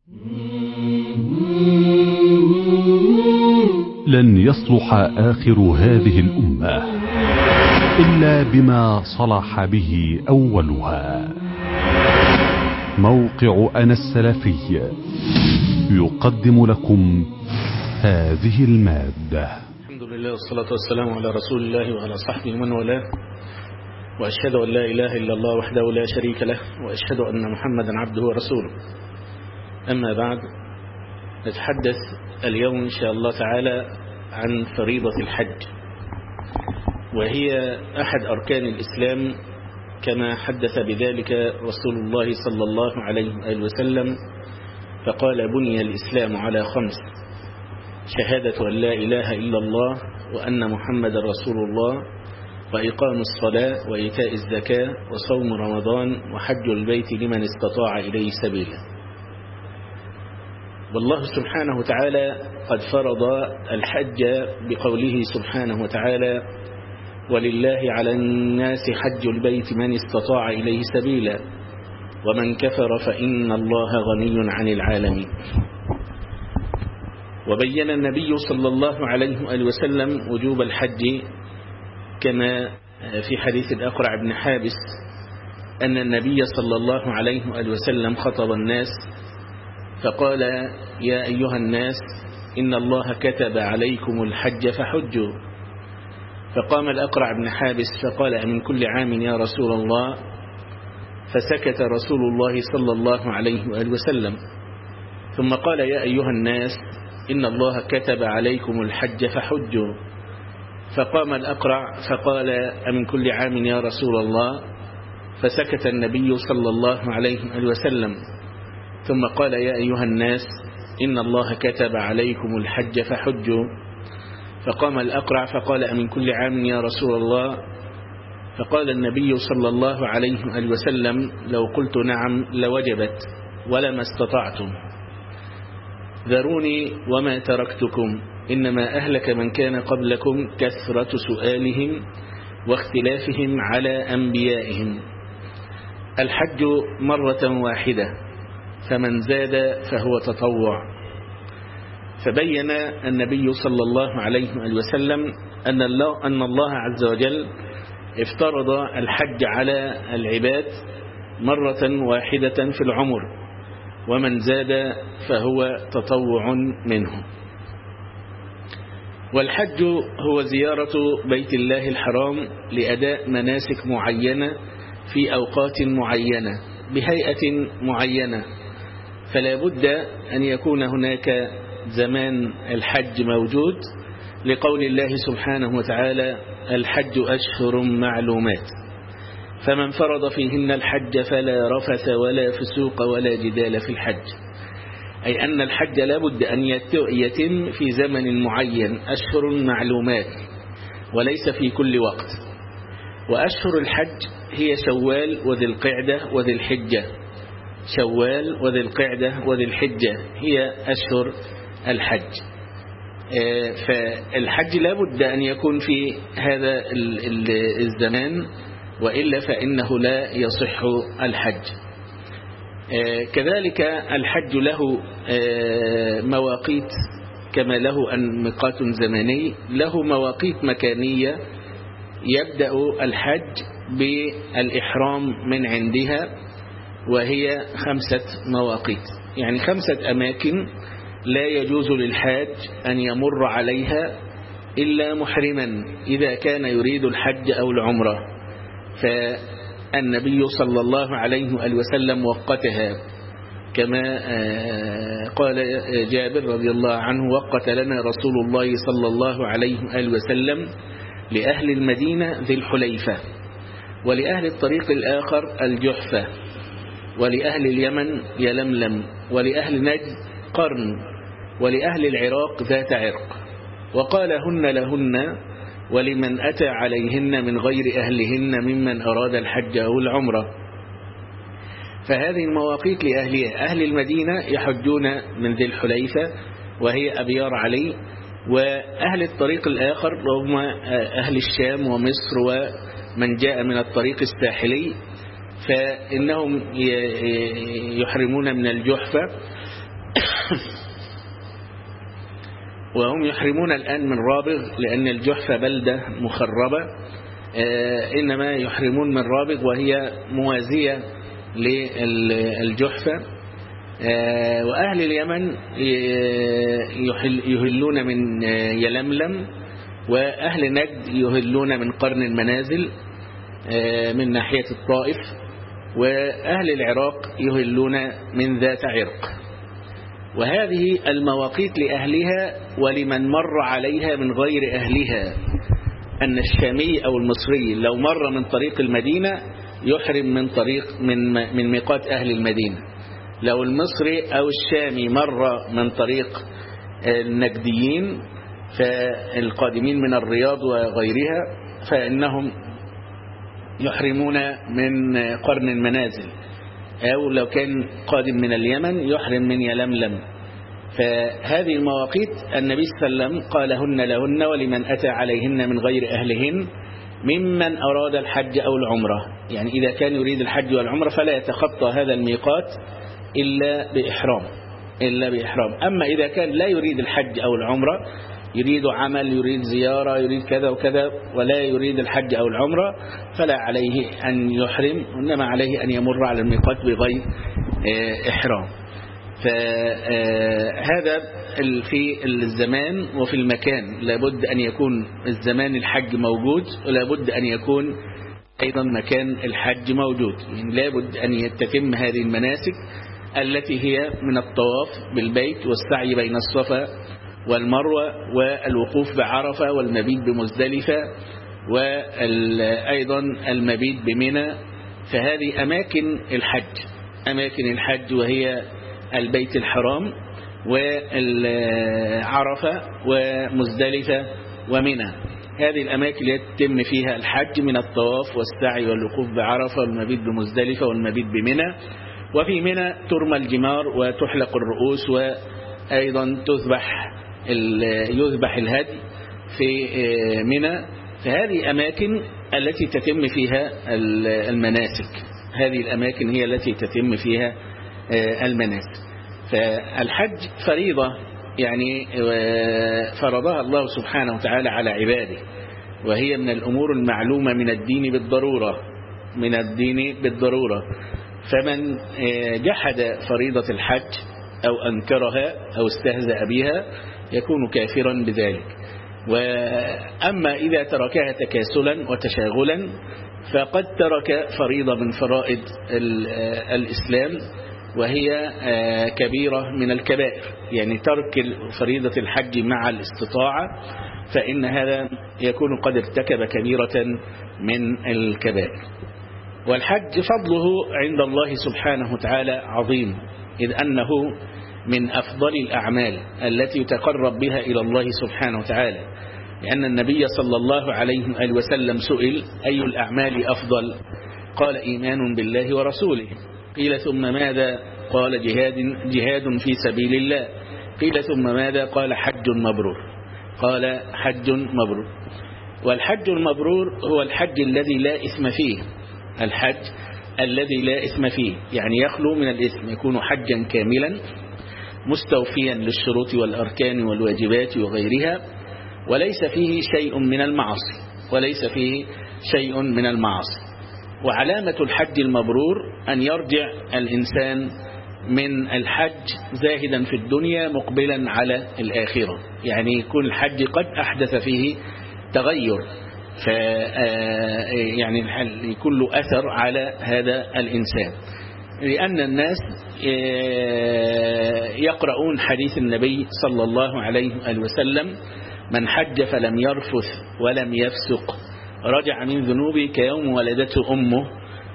لن يصلح آخر هذه الأمة إلا بما صلح به أولها. موقع أنا السلفي يقدم لكم هذه المادة. الحمد لله والصلاة والسلام على رسول الله وعلى صحبه ومن والاه، وأشهد أن لا إله إلا الله وحده لا شريك له، وأشهد أن محمدا عبده ورسوله. أما بعد، نتحدث اليوم إن شاء الله تعالى عن فريضة الحج، وهي أحد أركان الإسلام كما حدث بذلك رسول الله صلى الله عليه وسلم، فقال: بني الإسلام على 5: شهادة أن لا إله إلا الله وأن محمد رسول الله، وإقام الصلاة وإيتاء الزكاة وصوم رمضان وحج البيت لمن استطاع إليه سبيلا. والله سبحانه وتعالى قد فرض الحج بقوله سبحانه وتعالى: ولله على الناس حج البيت من استطاع إليه سبيلا ومن كفر فإن الله غني عن العالمين. وبين النبي صلى الله عليه وسلم وجوب الحج كما في حديث الأقرع بن حابس أن النبي صلى الله عليه وسلم خطب الناس فقال: يا أيها الناس إن الله كتب عليكم الحج فحجوا. فقام الأقرع بن حابس فقال: أمن كل عام يا رسول الله؟ فسكت رسول الله صلى الله عليه وسلم، ثم قال: يا أيها الناس إن الله كتب عليكم الحج فحجوا. فقام الأقرع فقال: أمن كل عام يا رسول الله؟ فسكت النبي صلى الله عليه وسلم، ثم قال: يا أيها الناس إن الله كتب عليكم الحج فحجوا. فقام الأقرع فقال: أمن كل عام يا رسول الله؟ فقال النبي صلى الله عليه وسلم: لو قلت نعم لوجبت ولما استطعتم، ذروني وما تركتكم، إنما أهلك من كان قبلكم كثرة سؤالهم واختلافهم على أنبيائهم. الحج مرة واحدة، فمن زاد فهو تطوع. فبين النبي صلى الله عليه وسلم أن الله عز وجل افترض الحج على العباد مرة واحدة في العمر، ومن زاد فهو تطوع منه. والحج هو زيارة بيت الله الحرام لأداء مناسك معينة في أوقات معينة بهيئة معينة، فلا بد أن يكون هناك زمان الحج موجود، لقول الله سبحانه وتعالى: الحج أشهر معلومات، فمن فرض فيهن الحج فلا رفث ولا فسوق ولا جدال في الحج. أي أن الحج لا بد أن يتم في زمن معين، أشهر معلومات، وليس في كل وقت. وأشهر الحج هي شوال وذي القعدة وذي الحجة. شوال وذي القعدة وذي الحجة هي أشهر الحج. فالحج لا بد أن يكون في هذا الزمان، وإلا فإنه لا يصح الحج. كذلك الحج له مواقيت، كما له ميقات زمني، له مواقيت مكانية. يبدأ الحج بالإحرام من عندها، وهي 5 مواقيت، يعني 5 أماكن لا يجوز للحاج أن يمر عليها إلا محرما إذا كان يريد الحج أو العمرة. فالنبي صلى الله عليه وسلم وقتها، كما قال جابر رضي الله عنه: وقت لنا رسول الله صلى الله عليه وسلم لأهل المدينة ذي الحليفة، ولأهل الطريق الآخر الجحفة، ولأهل اليمن يلملم، ولأهل نجد قرن، ولأهل العراق ذات عرق. وقال: هن لهن ولمن أتى عليهن من غير أهلهن ممن أراد الحج أو العمرة. فهذه المواقيت لأهلها. أهل المدينة يحجون من ذي الحليفة وهي أبيار علي، وأهل الطريق الآخر هم أهل الشام ومصر ومن جاء من الطريق الساحلي، فإنهم يحرمون من الجحفة وهم يحرمون الآن من رابغ لأن الجحفة بلدة مخربة، إنما يحرمون من رابغ وهي موازية للجحفة. وأهل اليمن يهلون من يلملم، وأهل نجد يهلون من قرن المنازل من ناحية الطائف، وأهل العراق يهلون من ذات عرق. وهذه المواقيت لأهلها ولمن مر عليها من غير أهلها، أن الشامي أو المصري لو مر من طريق المدينة يحرم من ميقات أهل المدينة. لو المصري أو الشامي مر من طريق النجديين فالقادمين من الرياض وغيرها فإنهم يحرمون من قرن المنازل، أو لو كان قادم من اليمن يحرم من يلملم. فهذه المواقيت النبي صلى الله عليه وسلم قالهن لهن ولمن أتى عليهن من غير أهلهن ممن أراد الحج أو العمرة. يعني إذا كان يريد الحج والعمرة فلا يتخطى هذا الميقات إلا بإحرام. أما إذا كان لا يريد الحج أو العمرة، يريد عمل، يريد زيارة، يريد كذا وكذا، ولا يريد الحج أو العمرة، فلا عليه أن يحرم، إنما عليه أن يمر على الميقات بغير إحرام. فهذا في الزمان وفي المكان، لابد أن يكون الزمان الحج موجود، ولابد أن يكون أيضا مكان الحج موجود. يعني لابد أن تتم هذه المناسك التي هي من الطواف بالبيت والسعي بين الصفا والمروة والوقوف بعرفة والمبيت بمزدلفة وأيضا المبيت بمنى. فهذه أماكن الحج وهي البيت الحرام وعرفة ومزدلفة ومنى. هذه الأماكن التي يتم فيها الحج من الطواف والسعي والوقوف بعرفة والمبيت بمزدلفة والمبيت بمنى. وفي منى ترمى الجمار وتحلق الرؤوس، وأيضا يذبح الهدي في منى. فهذه أماكن التي تتم فيها المناسك، هذه الأماكن هي التي تتم فيها المناسك. فالحج فريضة يعني فرضها الله سبحانه وتعالى على عباده، وهي من الأمور المعلومة من الدين بالضرورة. فمن جحد فريضة الحج أو أنكرها أو استهزأ بها يكون كافرا بذلك. وأما إذا تركها تكاسلا وتشاغلا فقد ترك فريضة من فرائض الإسلام، وهي كبيرة من الكبائر. يعني ترك فريضة الحج مع الاستطاعة فإن هذا يكون قد ارتكب كبيرة من الكبائر. والحج فضله عند الله سبحانه وتعالى عظيم، إذ أنه من أفضل الأعمال التي يتقرب بها إلى الله سبحانه وتعالى، لأن النبي صلى الله عليه وسلم سئل أي الأعمال أفضل؟ قال إيمان بالله ورسوله. قيل ثم ماذا؟ قال جهاد في سبيل الله. قيل ثم ماذا؟ قال حج مبرور. قال حج مبرور. والحج المبرور هو الحج الذي لا إثم فيه، الحج الذي لا إثم فيه يعني يخلو من الإثم، يكون حجا كاملا مستوفيا للشروط والأركان والواجبات وغيرها، وليس فيه شيء من المعاصي. وعلامة الحج المبرور أن يرجع الإنسان من الحج زاهدا في الدنيا مقبلا على الآخرة، يعني يكون الحج قد أحدث فيه تغير، يعني يكون له أثر على هذا الإنسان. لأن الناس يقرؤون حديث النبي صلى الله عليه وسلم: من حج فلم يرفث ولم يفسق رجع من ذنوبه كيوم ولدته أمه.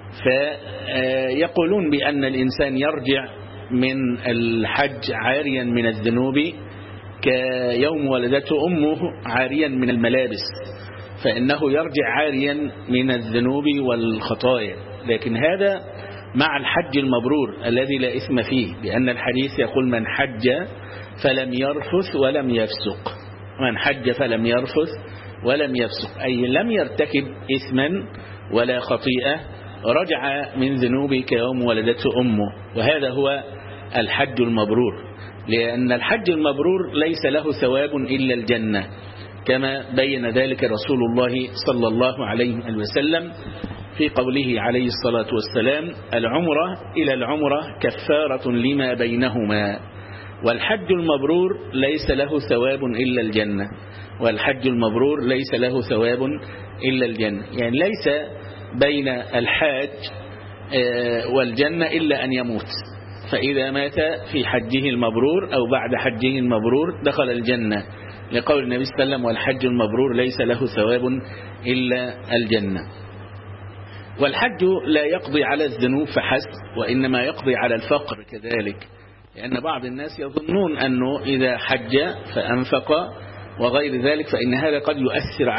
فيقولون بأن الإنسان يرجع من الحج عاريا من الذنوب كيوم ولدته أمه عاريا من الملابس، فإنه يرجع عاريا من الذنوب والخطايا. لكن هذا مع الحج المبرور الذي لا إثم فيه، لأن الحديث يقول: من حج فلم يرفث ولم يفسق. من حج فلم يرفث ولم يفسق أي لم يرتكب إثما ولا خطيئة، رجع من ذنوبه كيوم ولدته أمه. وهذا هو الحج المبرور، لأن الحج المبرور ليس له ثواب إلا الجنة، كما بين ذلك رسول الله صلى الله عليه وسلم في قوله عليه الصلاة والسلام: العمرة إلى العمرة كفارة لما بينهما. والحج المبرور ليس له ثواب إلا الجنة، والحج المبرور ليس له ثواب إلا الجنة، يعني ليس بين الحاج والجنة إلا أن يموت، فإذا مات في حجه المبرور أو بعد حجه المبرور دخل الجنة، لقول النبي صلى الله عليه وسلم: والحج المبرور ليس له ثواب إلا الجنة. والحج لا يقضي على الذنوب فحسب، وإنما يقضي على الفقر كذلك، لأن بعض الناس يظنون أنه إذا حج فأنفق وغير ذلك فإن هذا قد يؤثر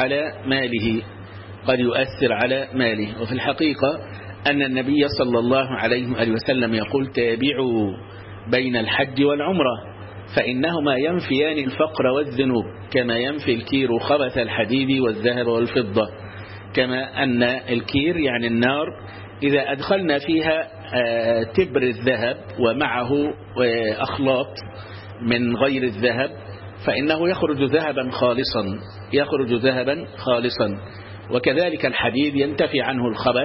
على ماله، وفي الحقيقة أن النبي صلى الله عليه وسلم يقول: تابعوا بين الحج والعمرة فإنهما ينفيان الفقر والذنوب، كما ينفي الكير خبث الحديد والذهب والفضة. كما أن الكير يعني النار إذا أدخلنا فيها تبر الذهب ومعه أخلاط من غير الذهب فإنه يخرج ذهبا خالصا، وكذلك الحديد ينتفي عنه الخبث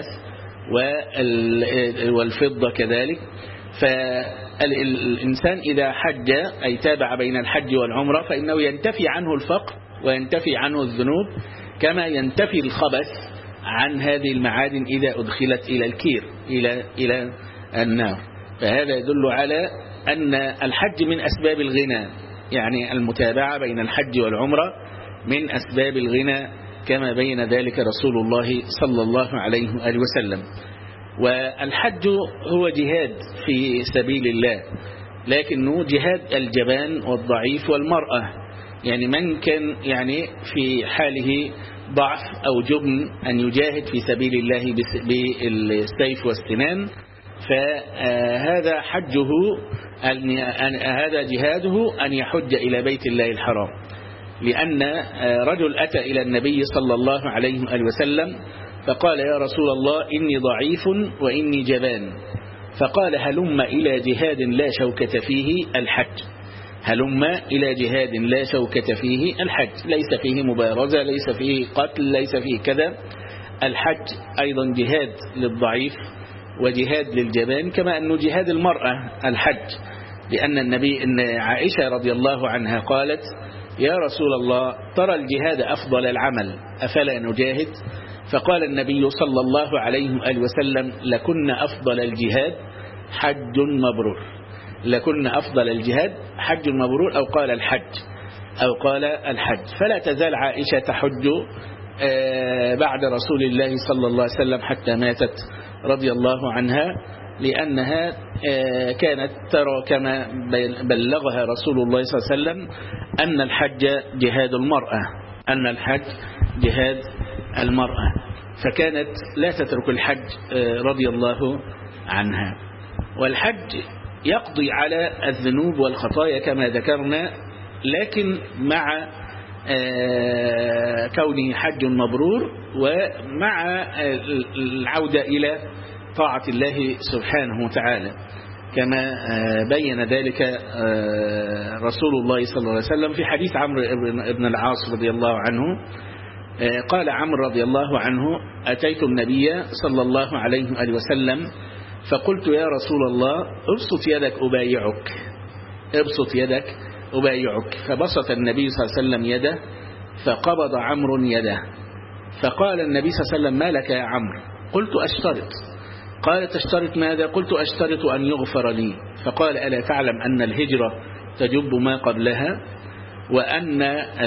والفضة كذلك. فالإنسان إذا حج أي تابع بين الحج والعمرة فإنه ينتفي عنه الفقر وينتفي عنه الذنوب، كما ينتفي الخبث عن هذه المعادن إذا أدخلت إلى الكير إلى النار. فهذا يدل على أن الحج من أسباب الغنى، يعني المتابعة بين الحج والعمرة من أسباب الغنى، كما بين ذلك رسول الله صلى الله عليه وسلم. والحج هو جهاد في سبيل الله، لكنه جهاد الجبان والضعيف والمرأة، يعني من كان يعني في حاله ضعف أو جبن أن يجاهد في سبيل الله بالسيف والسنان، فهذا حجه هذا جهاده أن يحج إلى بيت الله الحرام. لأن رجل أتى إلى النبي صلى الله عليه وسلم فقال: يا رسول الله إني ضعيف وإني جبان. فقال: هلم إلى جهاد لا شوكة فيه الحج. هلم إلى جهاد لا شوكة فيه الحج، ليس فيه مبارزة، ليس فيه قتل، ليس فيه كذا. الحج أيضا جهاد للضعيف وجهاد للجبان، كما أنه جهاد المرأة الحج، لأن إن عائشة رضي الله عنها قالت: يا رسول الله ترى الجهاد أفضل العمل أفلا نجاهد؟ فقال النبي صلى الله عليه وسلم: لكن أفضل الجهاد حج مبرور. لكن أفضل الجهاد حج مبرور، أو قال الحج. فلا تزال عائشة تحج بعد رسول الله صلى الله عليه وسلم حتى ماتت رضي الله عنها، لأنها كانت ترى كما بلغها رسول الله صلى الله عليه وسلم أن الحج جهاد المرأة، فكانت لا تترك الحج رضي الله عنها. والحج يقضي على الذنوب والخطايا كما ذكرنا، لكن مع كونه حج مبرور ومع العودة إلى طاعة الله سبحانه وتعالى، كما بين ذلك رسول الله صلى الله عليه وسلم في حديث عمرو بن العاص رضي الله عنه. قال عمرو رضي الله عنه: أتيت النبي صلى الله عليه وسلم فقلت: يا رسول الله ابسط يدك أبايعك. فبسط النبي صلى الله عليه وسلم يده فقبض عمرو يده، فقال النبي صلى الله عليه وسلم: ما لك يا عمرو؟ قلت: أشترط. قال: تشترط ماذا؟ قلت: أشترط أن يغفر لي. فقال: ألا تعلم أن الهجرة تجب ما قبلها، وأن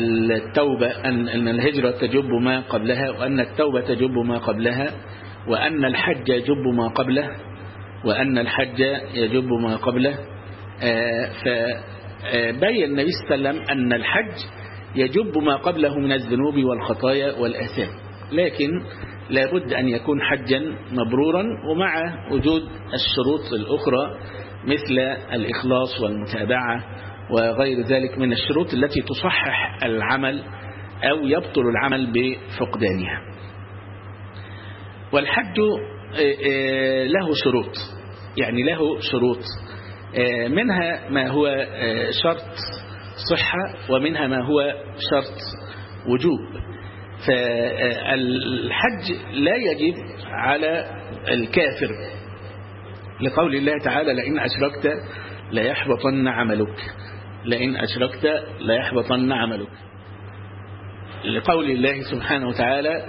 الهجرة تجب ما قبلها، وأن التوبة تجب ما قبلها، وأن الحج يجب ما قبله، فبين النبي صلى الله عليه وسلم أن الحج يجب ما قبله من الذنوب والخطايا والآثام، لكن لابد أن يكون حجا مبرورا، ومع وجود الشروط الأخرى مثل الإخلاص والمتابعة وغير ذلك من الشروط التي تصحح العمل أو يبطل العمل بفقدانها. والحج له شروط، منها ما هو شرط صحة ومنها ما هو شرط وجوب. فالحج لا يجب على الكافر لقول الله تعالى لئن أشركت ليحبطن عملك، لئن أشركت ليحبطن عملك، لقول الله سبحانه وتعالى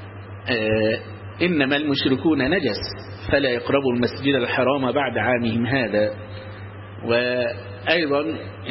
إنما المشركون نجس فلا يقربوا المسجد الحرام بعد عامهم هذا. وأيضا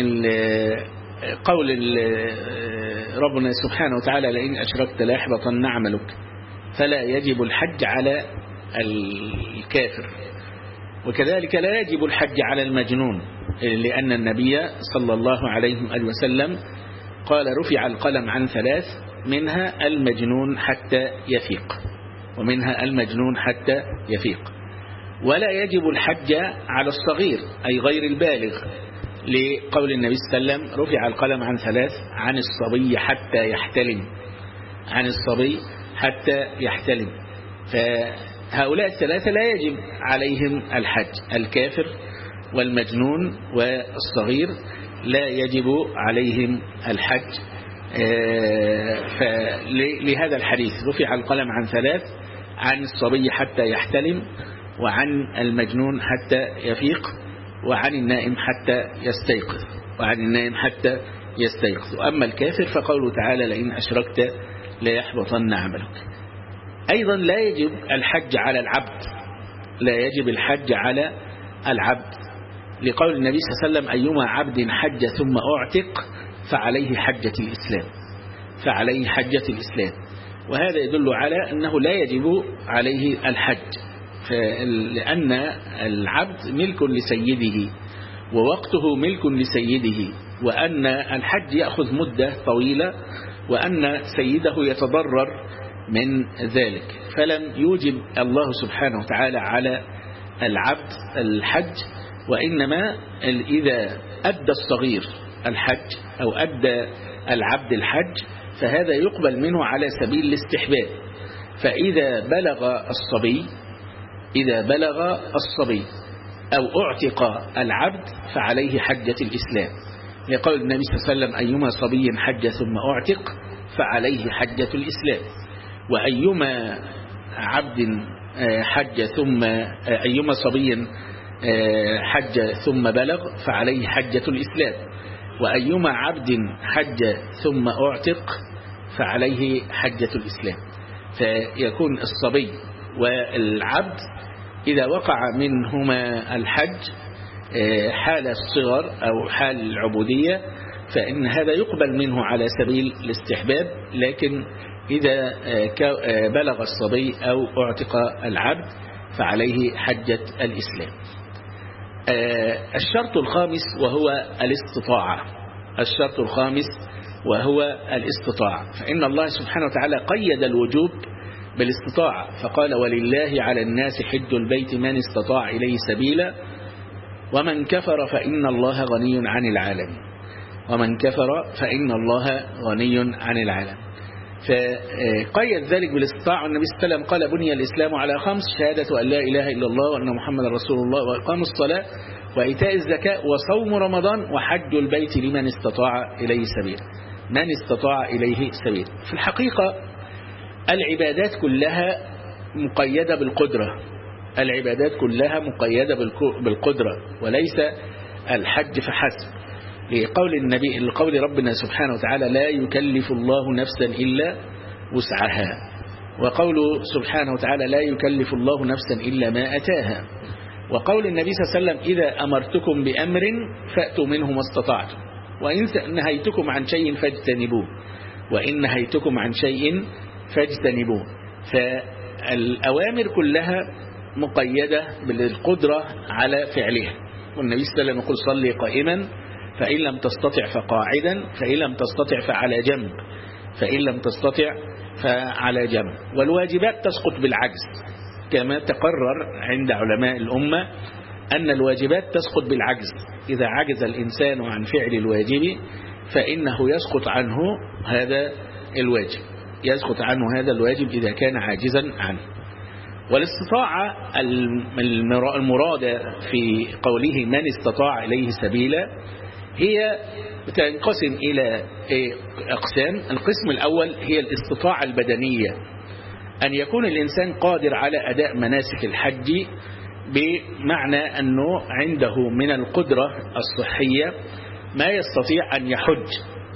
قول ربنا سبحانه وتعالى لئن أشركت ليحبطن عملك، فلا يجب الحج على الكافر. وكذلك لا يجب الحج على المجنون، لأن النبي صلى الله عليه وسلم قال رفع القلم عن ثلاث، منها المجنون حتى يفيق، ومنها المجنون حتى يفيق. ولا يجب الحج على الصغير أي غير البالغ، لقول النبي صلى الله عليه وسلم رفع القلم عن ثلاث، عن الصبي حتى يحتلم، عن الصبي حتى يحتلم. فهؤلاء الثلاثة لا يجب عليهم الحج، الكافر والمجنون والصغير لا يجب عليهم الحج. فلهذا الحديث رفع القلم عن ثلاث، عن الصبي حتى يحتلم، وعن المجنون حتى يفيق، وعن النائم حتى يستيقظ، وعن النائم حتى يستيقظ. وأما الكافر فقوله تعالى لئن أشركت ليحبطن عملك. أيضا لا يجب الحج على العبد، لا يجب الحج على العبد، لقول النبي صلى الله عليه وسلم أيما عبد حج ثم أعتق فعليه حجة الإسلام، فعليه حجة الإسلام. وهذا يدل على أنه لا يجب عليه الحج، لأن العبد ملك لسيده ووقته ملك لسيده، وأن الحج يأخذ مدة طويلة، وأن سيده يتضرر من ذلك. فلم يوجب الله سبحانه وتعالى على العبد الحج، وإنما إذا أدى الصغير الحج أو أدى العبد الحج فهذا يقبل منه على سبيل الاستحباب. فإذا بلغ الصبي، إذا بلغ الصبي أو أعتق العبد فعليه حجة الإسلام، لقول النبي صلى الله عليه وسلم أيما صبي حج ثم أعتق فعليه حجة الإسلام. وأيما عبد حج ثم أيما صبي حج ثم بلغ فعليه حجة الإسلام. وأيما عبد حج ثم أعتق فعليه حجة الإسلام. فيكون الصبي والعبد إذا وقع منهما الحج حال الصغر أو حال العبودية فإن هذا يقبل منه على سبيل الاستحباب، لكن إذا بلغ الصبي أو أعتق العبد فعليه حجة الإسلام. الشرط الخامس وهو الاستطاعة، الشرط الخامس وهو الاستطاعة. فإن الله سبحانه وتعالى قيد الوجوب بالاستطاعة، فقال ولله على الناس حج البيت من استطاع إليه سبيلا ومن كفر فإن الله غني عن العالمين، ومن كفر فإن الله غني عن العالمين. فقيد ذلك بالاستطاعة. النبي صلى الله عليه وسلم قال بني الإسلام على خمس: شهادة أن لا إله إلا الله وأن محمد رسول الله وإقام الصلاة وإيتاء الزكاة وصوم رمضان وحج البيت لمن استطاع إليه سبيلا، من استطاع إليه سبيلا. في الحقيقة العبادات كلها مقيدة بالقدرة، العبادات كلها مقيدة بالقدرة وليس الحج فحسب، لقول ربنا سبحانه وتعالى لا يكلف الله نفسا إلا وسعها، وقوله سبحانه وتعالى لا يكلف الله نفسا إلا ما أتاها، وقول النبي صلى الله عليه وسلم إذا أمرتكم بأمر فأتوا منه ما استطعتم وإن نهيتكم عن شيء فاجتنبوه، وإن نهيتكم عن شيء فاجتنبوه. فالأوامر كلها مقيدة بالقدرة على فعلها. والنبي صلى الله عليه وسلم يقول صلي قائما فإن لم تستطع فقاعدا فإن لم تستطع فعلى جنب فإن لم تستطع فعلى جنب. والواجبات تسقط بالعجز، كما تقرر عند علماء الأمة أن الواجبات تسقط بالعجز. إذا عجز الإنسان عن فعل الواجب فإنه يسقط عنه هذا الواجب، يسقط عنه هذا الواجب إذا كان عاجزا عنه. والاستطاعة المرادة في قوله من استطاع إليه سبيلا هي تنقسم إلى أقسام. القسم الأول هي الاستطاعة البدنية، أن يكون الإنسان قادر على أداء مناسك الحج، بمعنى أنه عنده من القدرة الصحية ما يستطيع أن يحج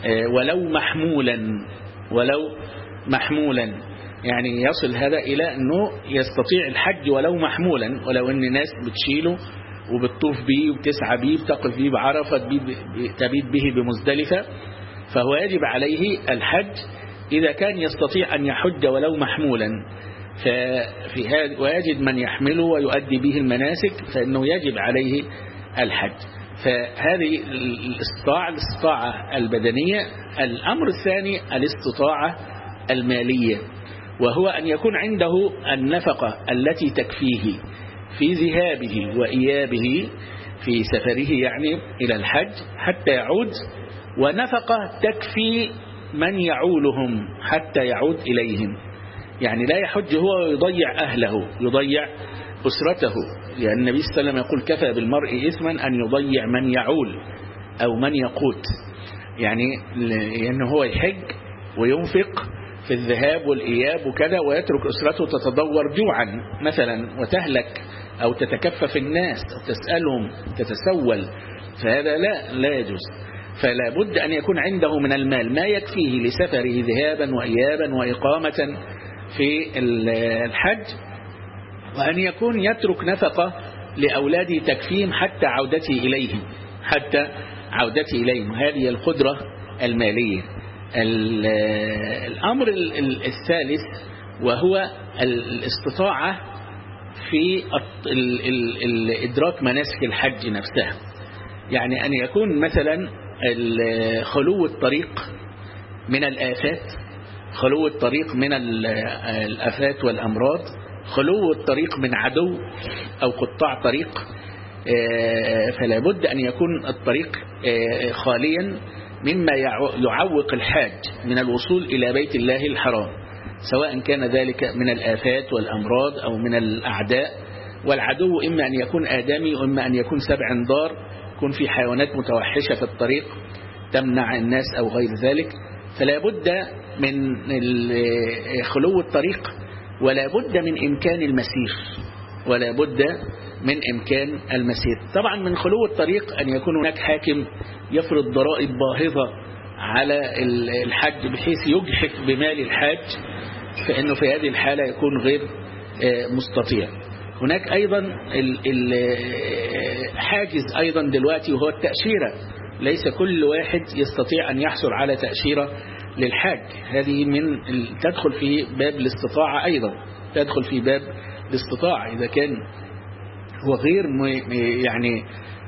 ولو محمولا، يعني يصل هذا إلى أنه يستطيع الحج ولو محمولا، ولو أن الناس بتشيله وبتطوف به وبتسعى به بتقف به بعرفة تبيت به بمزدلفة، فهو يجب عليه الحج إذا كان يستطيع أن يحج ولو محمولا. ففي هذا ويجد من يحمله ويؤدي به المناسك، فإنه يجب عليه الحج. فهذه الاستطاعة البدنية. الأمر الثاني الاستطاعة المالية، وهو أن يكون عنده النفقة التي تكفيه في ذهابه وإيابه في سفره يعني إلى الحج حتى يعود، ونفقة تكفي من يعولهم حتى يعود إليهم. يعني لا يحج هو ويضيع أهله، يضيع أسرته، لأن النبي صلى الله عليه وسلم يقول كفى بالمرء إثما أن يضيع من يعول أو من يقوت، يعني لأنه هو يحج وينفق في الذهاب والإياب وكذا، ويترك أسرته تتدور جوعا مثلا وتهلك، أو تتكفف الناس أو تسألهم تتسول، فهذا لا يجوز. فلا بد أن يكون عنده من المال ما يكفيه لسفره ذهابا وإيابا وإقامة في الحج، وأن يكون يترك نفقة لأولاده تكفيهم حتى عودته إليهم. هذه القدرة المالية. الأمر الثالث وهو الاستطاعة في إدراك مناسك الحج نفسها، يعني أن يكون مثلا خلو الطريق من الآفات، خلو الطريق من الآفات والأمراض، خلو الطريق من عدو أو قطاع طريق. فلا بد أن يكون الطريق خاليا مما يعوق الحاج من الوصول إلى بيت الله الحرام، سواء كان ذلك من الآفات والأمراض أو من الأعداء. والعدو إما أن يكون آدمي وإما أن يكون سبع دار، يكون في حيوانات متوحشة في الطريق تمنع الناس أو غير ذلك. فلا بد من خلو الطريق، ولا بد من إمكان المسير، طبعا من خلو الطريق أن يكون هناك حاكم يفرض ضرائب باهظة على الحج بحيث يجحف بمال الحاج، فإنه في هذه الحالة يكون غير مستطيع. هناك أيضا حاجز أيضا دلوقتي وهو التأشيرة، ليس كل واحد يستطيع أن يحصل على تأشيرة للحاج. هذه تدخل في باب الاستطاعة، أيضا تدخل في باب الاستطاعة. إذا كان هو غير يعني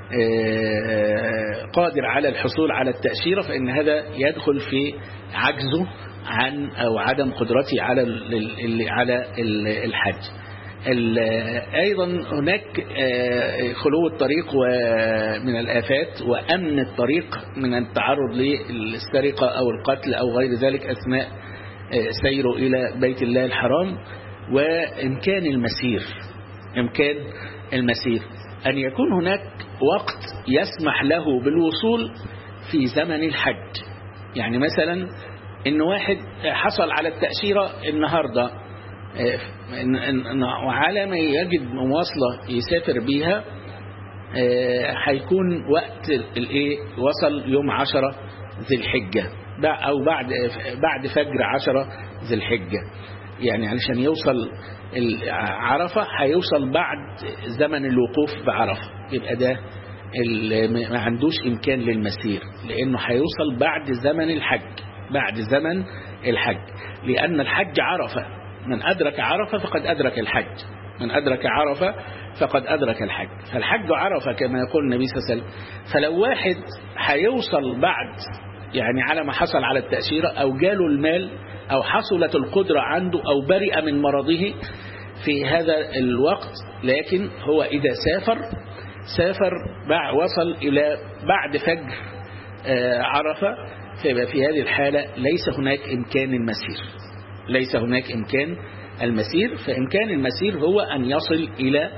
قادر على الحصول على التأشيرة، فإن هذا يدخل في عجزه عن أو عدم قدرته على الحج. أيضا هناك خلو الطريق من الآفات، وأمن الطريق من التعرض للسرقة أو القتل أو غير ذلك أثناء سيره إلى بيت الله الحرام. وإمكان المسير أن يكون هناك وقت يسمح له بالوصول في زمن الحج. يعني مثلا إن واحد حصل على التأشيرة النهاردة، وعلى ما يجد مواصلة يسافر بيها هيكون وقت وصل يوم 10 ذي الحجة، أو بعد فجر 10 ذي الحجة، يعني علشان يوصل عرفة هيوصل بعد زمن الوقوف بعرفة، يبقى ده ما عندوش إمكان للمسير، لأنه هيوصل بعد زمن الحج، لأن الحج عرفة، من أدرك عرفة فقد أدرك الحج، فالحج عرفة كما يقول النبي صلى الله عليه وسلم. فلو واحد هيوصل بعد، يعني على ما حصل على التأشيرة أو جاله المال أو حصلت القدرة عنده أو برئ من مرضه في هذا الوقت، لكن هو إذا سافر وصل إلى بعد فجر عرفة، فيبقى في هذه الحالة ليس هناك إمكان المسير، فإمكان المسير هو أن يصل إلى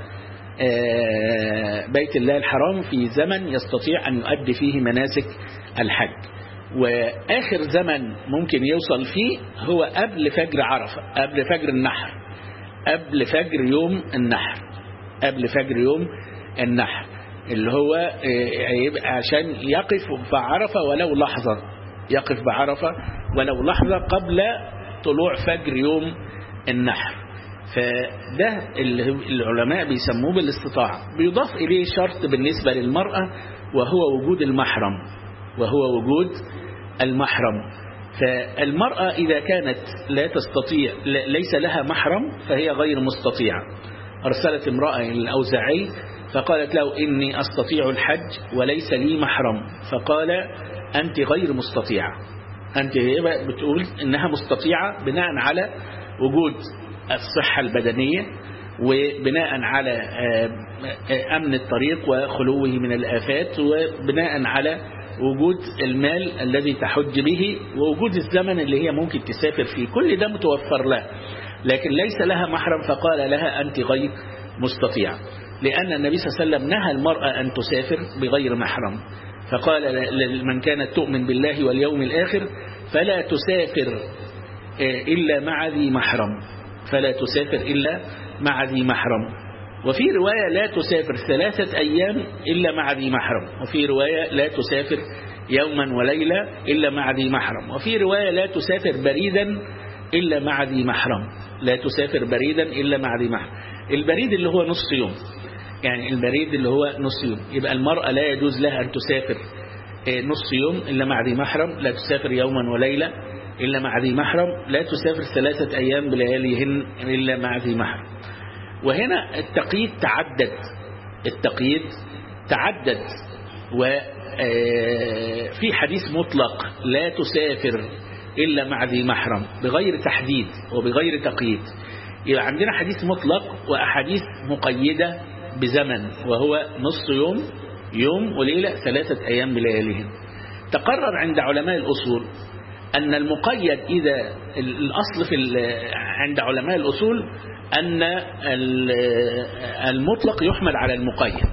بيت الله الحرام في زمن يستطيع أن يؤدي فيه مناسك الحج. وآخر زمن ممكن يوصل فيه هو قبل فجر عرفة، قبل فجر النحر، قبل فجر يوم النحر، قبل فجر يوم النحر، اللي هو عشان يقف بعرفة ولو لحظة، يقف بعرفة ولو لحظة قبل طلوع فجر يوم النحر. فده العلماء بيسموه بالاستطاعة. بيضاف إليه شرط بالنسبة للمرأة وهو وجود المحرم، وهو وجود المحرم. فالمرأة إذا كانت لا تستطيع، ليس لها محرم، فهي غير مستطيعة. أرسلت امرأة إلى الأوزاعي فقالت له إني أستطيع الحج وليس لي محرم، فقال أنت غير مستطيعة. أنت بتقول إنها مستطيعة بناء على وجود الصحة البدنية، وبناء على أمن الطريق وخلوه من الآفات، وبناء على وجود المال الذي تحج به، ووجود الزمن اللي هي ممكن تسافر فيه، كل ده متوفر لها، لكن ليس لها محرم. فقال لها أنت غير مستطيعة، لأن النبي صلى الله عليه وسلم نهى المرأة أن تسافر بغير محرم، فقال لمن كانت تؤمن بالله واليوم الآخر فلا تسافر إلا مع ذي محرم، فلا تسافر إلا مع ذي محرم. وفي رواية لا تسافر 3 أيام إلا مع ذي محرم، وفي رواية لا تسافر يوما وليلة إلا مع ذي محرم، وفي رواية لا تسافر بريدا إلا مع ذي محرم، لا تسافر بريدا إلا مع ذي محرم. البريد اللي هو نص يوم، يعني البريد اللي هو نص يوم، يبقى المرأة لا يجوز لها أن تسافر نص يوم إلا مع ذي محرم، لا تسافر يوما وليلة إلا مع ذي محرم، لا تسافر 3 أيام بلياليهن إلا مع ذي محرم. وهنا التقييد تعدد، التقييد تعدد، وفي حديث مطلق لا تسافر إلا مع ذي محرم بغير تحديد وبغير تقييد. يبقى عندنا حديث مطلق وأحاديث مقيدة بزمن، وهو نص يوم، يوم وليلة، 3 أيام بلياليهن. تقرر عند علماء الأصول أن المقيد، إذا الأصل عند علماء الأصول أن المطلق يحمل على المقيد.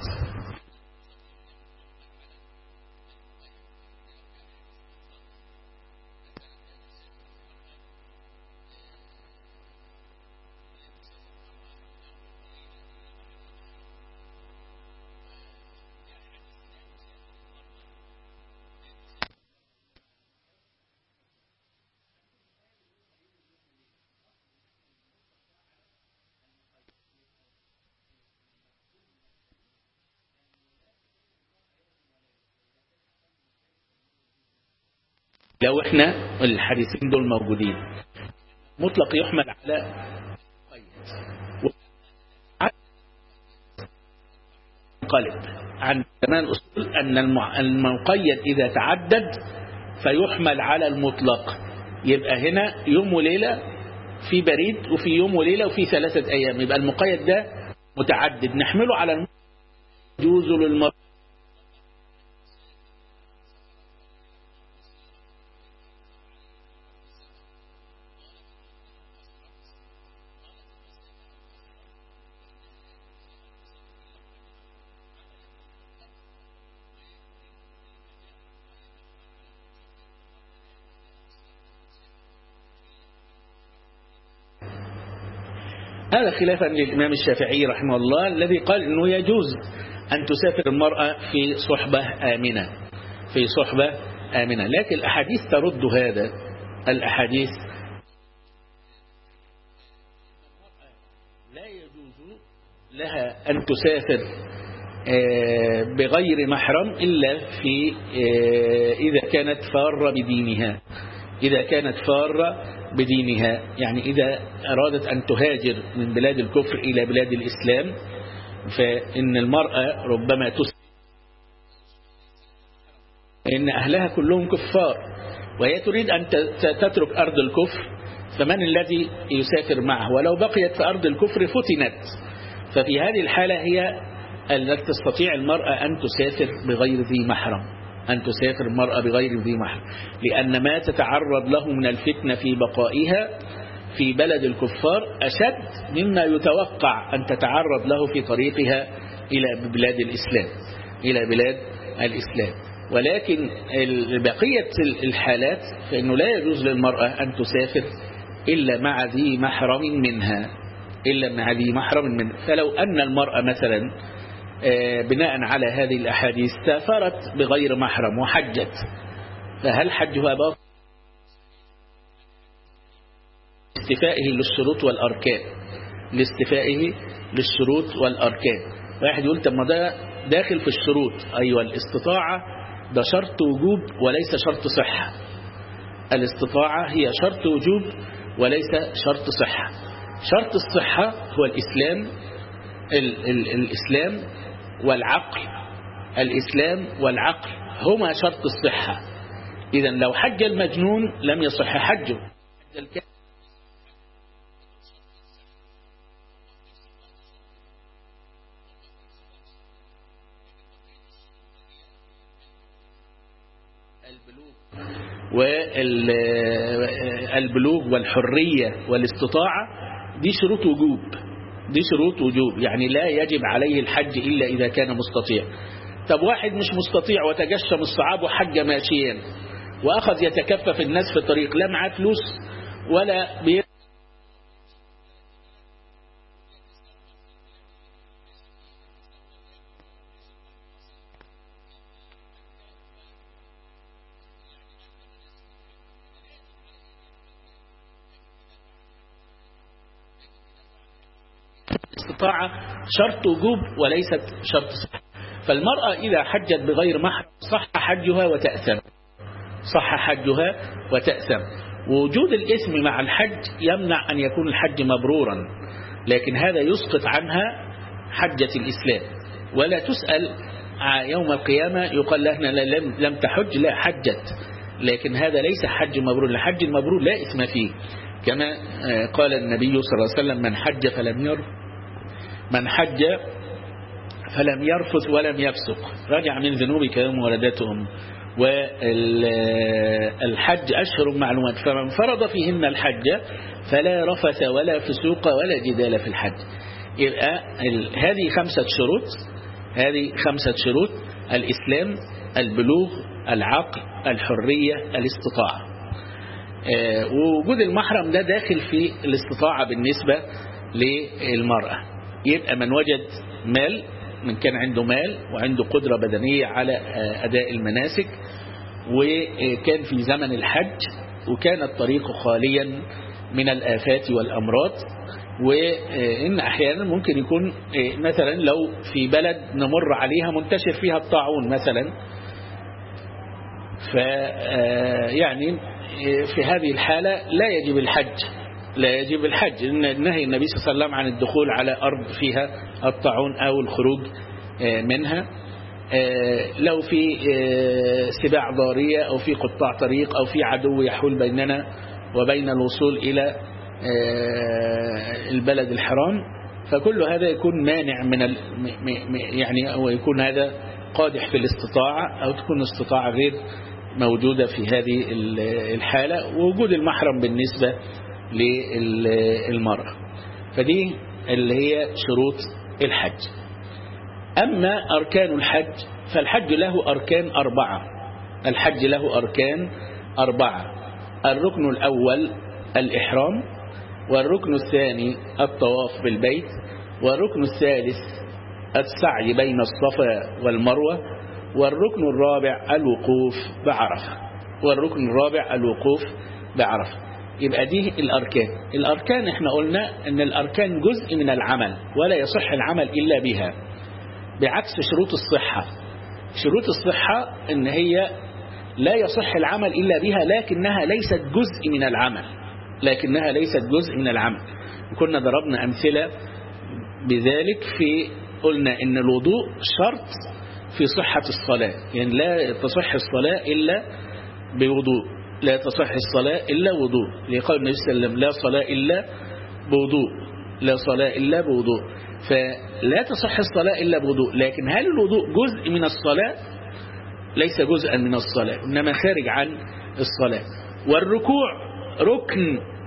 لو احنا الحديثين دول موجودين، مطلق يحمل على قلب عن زمان الأصول أن المقيد إذا تعدد فيحمل على المطلق. يبقى هنا يوم وليلة في بريد، وفي يوم وليلة، وفي 3 أيام، يبقى المقيد ده متعدد، نحمله على المطلق. يجوز للمرء هذا خلافا للإمام الشافعي رحمه الله، الذي قال أنه يجوز أن تسافر المرأة في صحبة آمنة، في صحبة آمنة. لكن الأحاديث ترد هذا، الأحاديث لا يجوز لها أن تسافر بغير محرم إلا في إذا كانت فارة بدينها، إذا كانت فارة بدينها، يعني إذا أرادت أن تهاجر من بلاد الكفر إلى بلاد الإسلام، فإن المرأة ربما تسلم إن أهلها كلهم كفار، وهي تريد أن تترك أرض الكفر، فمن الذي يسافر معه؟ ولو بقيت في أرض الكفر فتنت. ففي هذه الحالة هي التي تستطيع المرأة أن تسافر بغير ذي محرم، أن تسافر المرأة بغير ذي محرم، لأن ما تتعرض له من الفتنة في بقائها في بلد الكفار أشد مما يتوقع أن تتعرض له في طريقها إلى بلاد الإسلام. ولكن بقية الحالات فإنه لا يجوز للمرأة أن تسافر إلا مع ذي محرم منها. فلو أن المرأة مثلا بناء على هذه الأحاديث سافرت بغير محرم وحجت، فهل حجها باطل؟ لاستيفائه للشروط والأركان. واحد يقول طب ما ده داخل في الشروط. أيوة، الاستطاعة ده شرط وجوب وليس شرط صحة. الاستطاعة هي شرط وجوب وليس شرط صحة. شرط الصحة هو الإسلام والعقل. الإسلام والعقل هما شرط الصحة. إذن لو حج المجنون لم يصح حجه. والبلوغ والحرية والاستطاعة دي شروط وجوب، يعني لا يجب عليه الحج إلا إذا كان مستطيع. طب واحد مش مستطيع وتجشم الصعاب وحج ماشيا وأخذ يتكفف الناس في الطريق، لا معاه فلوس ولا استطاعة شرط وجوب وليست شرط صحة. فالمرأة إذا حجت بغير محرم صح حجها وتأثم. ووجود الإثم مع الحج يمنع أن يكون الحج مبرورا، لكن هذا يسقط عنها حجة الإسلام، ولا تسأل يوم القيامة يقال لها لم تحج، لا حجت، لكن هذا ليس حج مبرور. الحج المبرور لا إثم فيه، كما قال النبي صلى الله عليه وسلم من حج فلم يرفث ولم يفسق رجع من ذنوبك يوم ولدتهم. والحج أشهر معلومات، فمن فرض فيهن الحج فلا رفث ولا فسوق ولا جدال في الحج. يبقى هذه خمسة شروط: الإسلام، البلوغ، العقل، الحرية، الاستطاعة. ووجود المحرم ده داخل في الاستطاعة بالنسبة للمرأة. يبقى من وجد مال، من كان عنده مال وعنده قدرة بدنية على أداء المناسك، وكان في زمن الحج وكان الطريق خاليا من الآفات والأمراض. وإن أحيانا ممكن يكون مثلا لو في بلد نمر عليها منتشر فيها الطاعون مثلا، فيعني في هذه الحالة لا يجب الحج، نهي النبي صلى الله عليه وسلم عن الدخول على أرض فيها الطاعون أو الخروج منها. لو في سباع ضارية أو في قطاع طريق أو في عدو يحول بيننا وبين الوصول إلى البلد الحرام، فكل هذا يكون مانع من يعني أو يكون هذا قادح في الاستطاعة، أو تكون الاستطاعة غير موجودة في هذه الحالة. ووجود المحرم بالنسبة للمرأة، فدي اللي هي شروط الحج. أما أركان الحج فالحج له أركان أربعة. الركن الأول الإحرام، والركن الثاني الطواف بالبيت، والركن الثالث السعي بين الصفا والمروة، والركن الرابع الوقوف بعرفة. يبقى دي الأركان احنا قلنا ان الأركان جزء من العمل ولا يصح العمل إلا بها، بعكس شروط الصحة ان هي لا يصح العمل إلا بها، لكنها ليست جزء من العمل. كنا ضربنا أمثلة بذلك، قلنا ان الوضوء شرط في صحة الصلاة، يعني لا تصح الصلاة إلا بوضوء، لقول النبي صلى الله عليه وسلم لا صلاة إلا بوضوء، فلا تصح الصلاة إلا بوضوء. لكن هل الوضوء جزء من الصلاة؟ ليس جزءا من الصلاة، إنما خارج عن الصلاة. والركوع ركن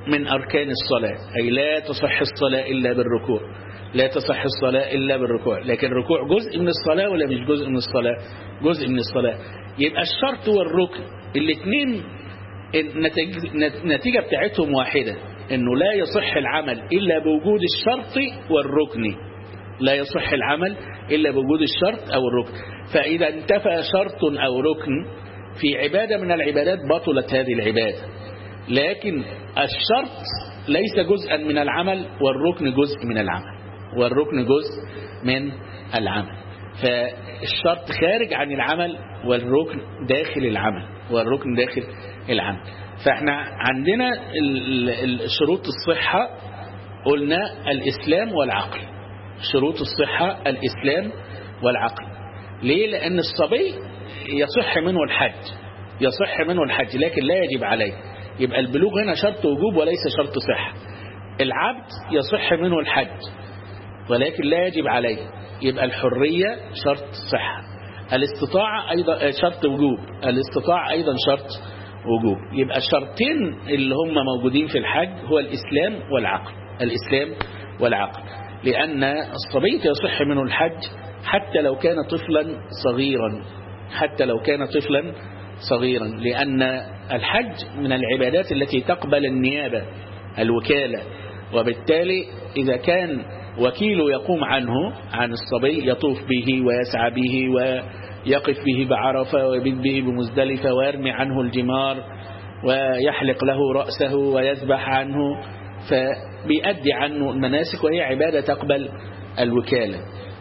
من أركان الصلاة، أي لا تصح الصلاة إلا بالركوع، لا تصح الصلاة إلا بالركوع. لكن الركوع جزء من الصلاة ولا مش جزء من الصلاة؟ جزء من الصلاة. يبقى الشرط والركن الاثنين النتيجة بتاعتهم واحدة، إنه لا يصح العمل إلا بوجود الشرط والركن، لا يصح العمل إلا بوجود الشرط أو الركن. فإذا انتفى شرط أو ركن في عبادة من العبادات بطلت هذه العبادة. لكن الشرط ليس جزءا من العمل والركن جزء من العمل، والركن جزء من العمل. فالشرط خارج عن العمل والركن داخل العمل، والركن داخل العمل. فاحنا عندنا شروط الصحة قلنا الإسلام والعقل. شروط الصحة الإسلام والعقل. ليه؟ لأن الصبي يصح منه الحج، يصح منه الحج لكن لا يجب عليه. يبقى البلوغ هنا شرط وجوب وليس شرط صحة. العبد يصح منه الحج ولكن لا يجب عليه، يبقى الحرية شرط صحة. الاستطاعة أيضا شرط وجوب، الاستطاعة أيضا شرط وجوب. يبقى الشرطين اللي هم موجودين في الحج هو الإسلام والعقل، الإسلام والعقل. لأن الصبي يصح منه الحج حتى لو كان طفلا صغيرا، حتى لو كان طفلا صغيرا، لأن الحج من العبادات التي تقبل النيابة، الوكالة. وبالتالي إذا كان وكيل يقوم عنه عن الصبي يطوف به ويسعى به ويقف به بعرفة ويبيت به بمزدلفة ويرمي عنه الجمار ويحلق له رأسه ويذبح عنه، فبيأدي عنه المناسك، وهي عبادة تقبل الوكالة.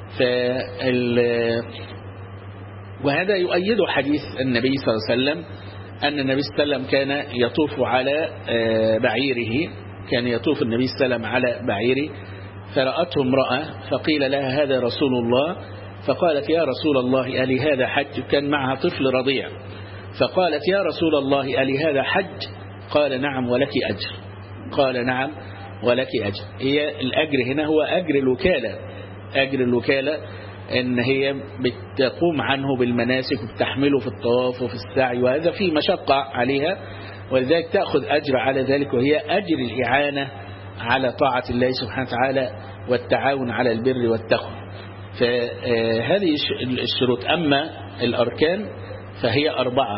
وهذا يؤيد حديث النبي صلى الله عليه وسلم أن النبي صلى الله عليه وسلم كان يطوف على بعيره، كان يطوف النبي صلى الله عليه وسلم على بعيره، فرأته امرأة فقيل لها هذا رسول الله، فقالت يا رسول الله ألي هذا حج؟ كان معها طفل رضيع، فقالت يا رسول الله ألي هذا حج؟ قال نعم ولك أجر، قال نعم ولك أجر. هي الأجر هنا هو أجر الوكالة، أجر الوكالة إن هي بتقوم عنه بالمناسك وبتحمله في الطواف وفي السعي، وهذا فيه مشقة عليها، ولذلك تأخذ أجر على ذلك، وهي أجر الإعانة على طاعة الله سبحانه وتعالى والتعاون على البر والتقوى. فهذه الشروط. أما الأركان فهي 4،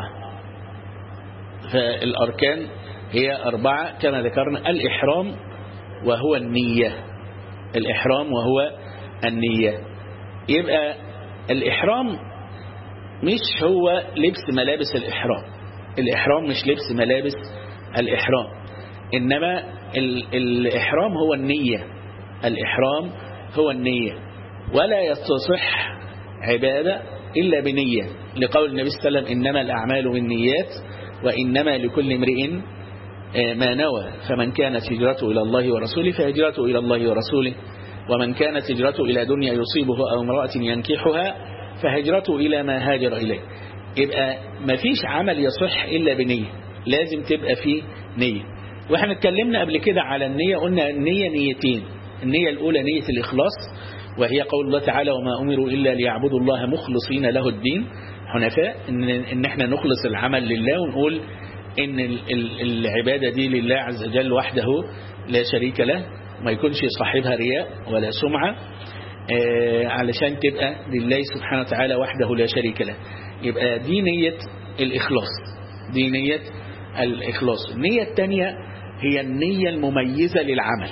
فالأركان هي 4 كما ذكرنا: الإحرام وهو النية، الإحرام وهو النية. يبقى الإحرام مش هو لبس ملابس الإحرام، الإحرام مش لبس ملابس الإحرام، إنما الإحرام هو النية، الإحرام هو النية. ولا يصح عبادة إلا بنية، لقول النبي صلى الله عليه وسلم إنما الأعمال بالنيات وإنما لكل امرئ ما نوى، فمن كانت هجرته إلى الله ورسوله فهجرته إلى الله ورسوله، ومن كانت هجرته إلى دنيا يصيبه أو امرأة ينكحها فهجرته إلى ما هاجر إليه. يبقى ما فيش عمل يصح إلا بنية، لازم تبقى فيه نية. وإحنا اتكلمنا قبل كده على النية، قلنا النية نيتين: النية الأولى نية الإخلاص، وهي قول الله تعالى وما أمروا إلا ليعبدوا الله مخلصين له الدين حنفاء، إن احنا نخلص العمل لله ونقول إن العبادة دي لله عز وجل وحده لا شريك له، ما يكونش صاحبها رياء ولا سمعة، علشان تبقى لله سبحانه وتعالى وحده لا شريك له. يبقى دي نية الإخلاص، دي نية الإخلاص. النية الثانية هي النية المميزة للعمل،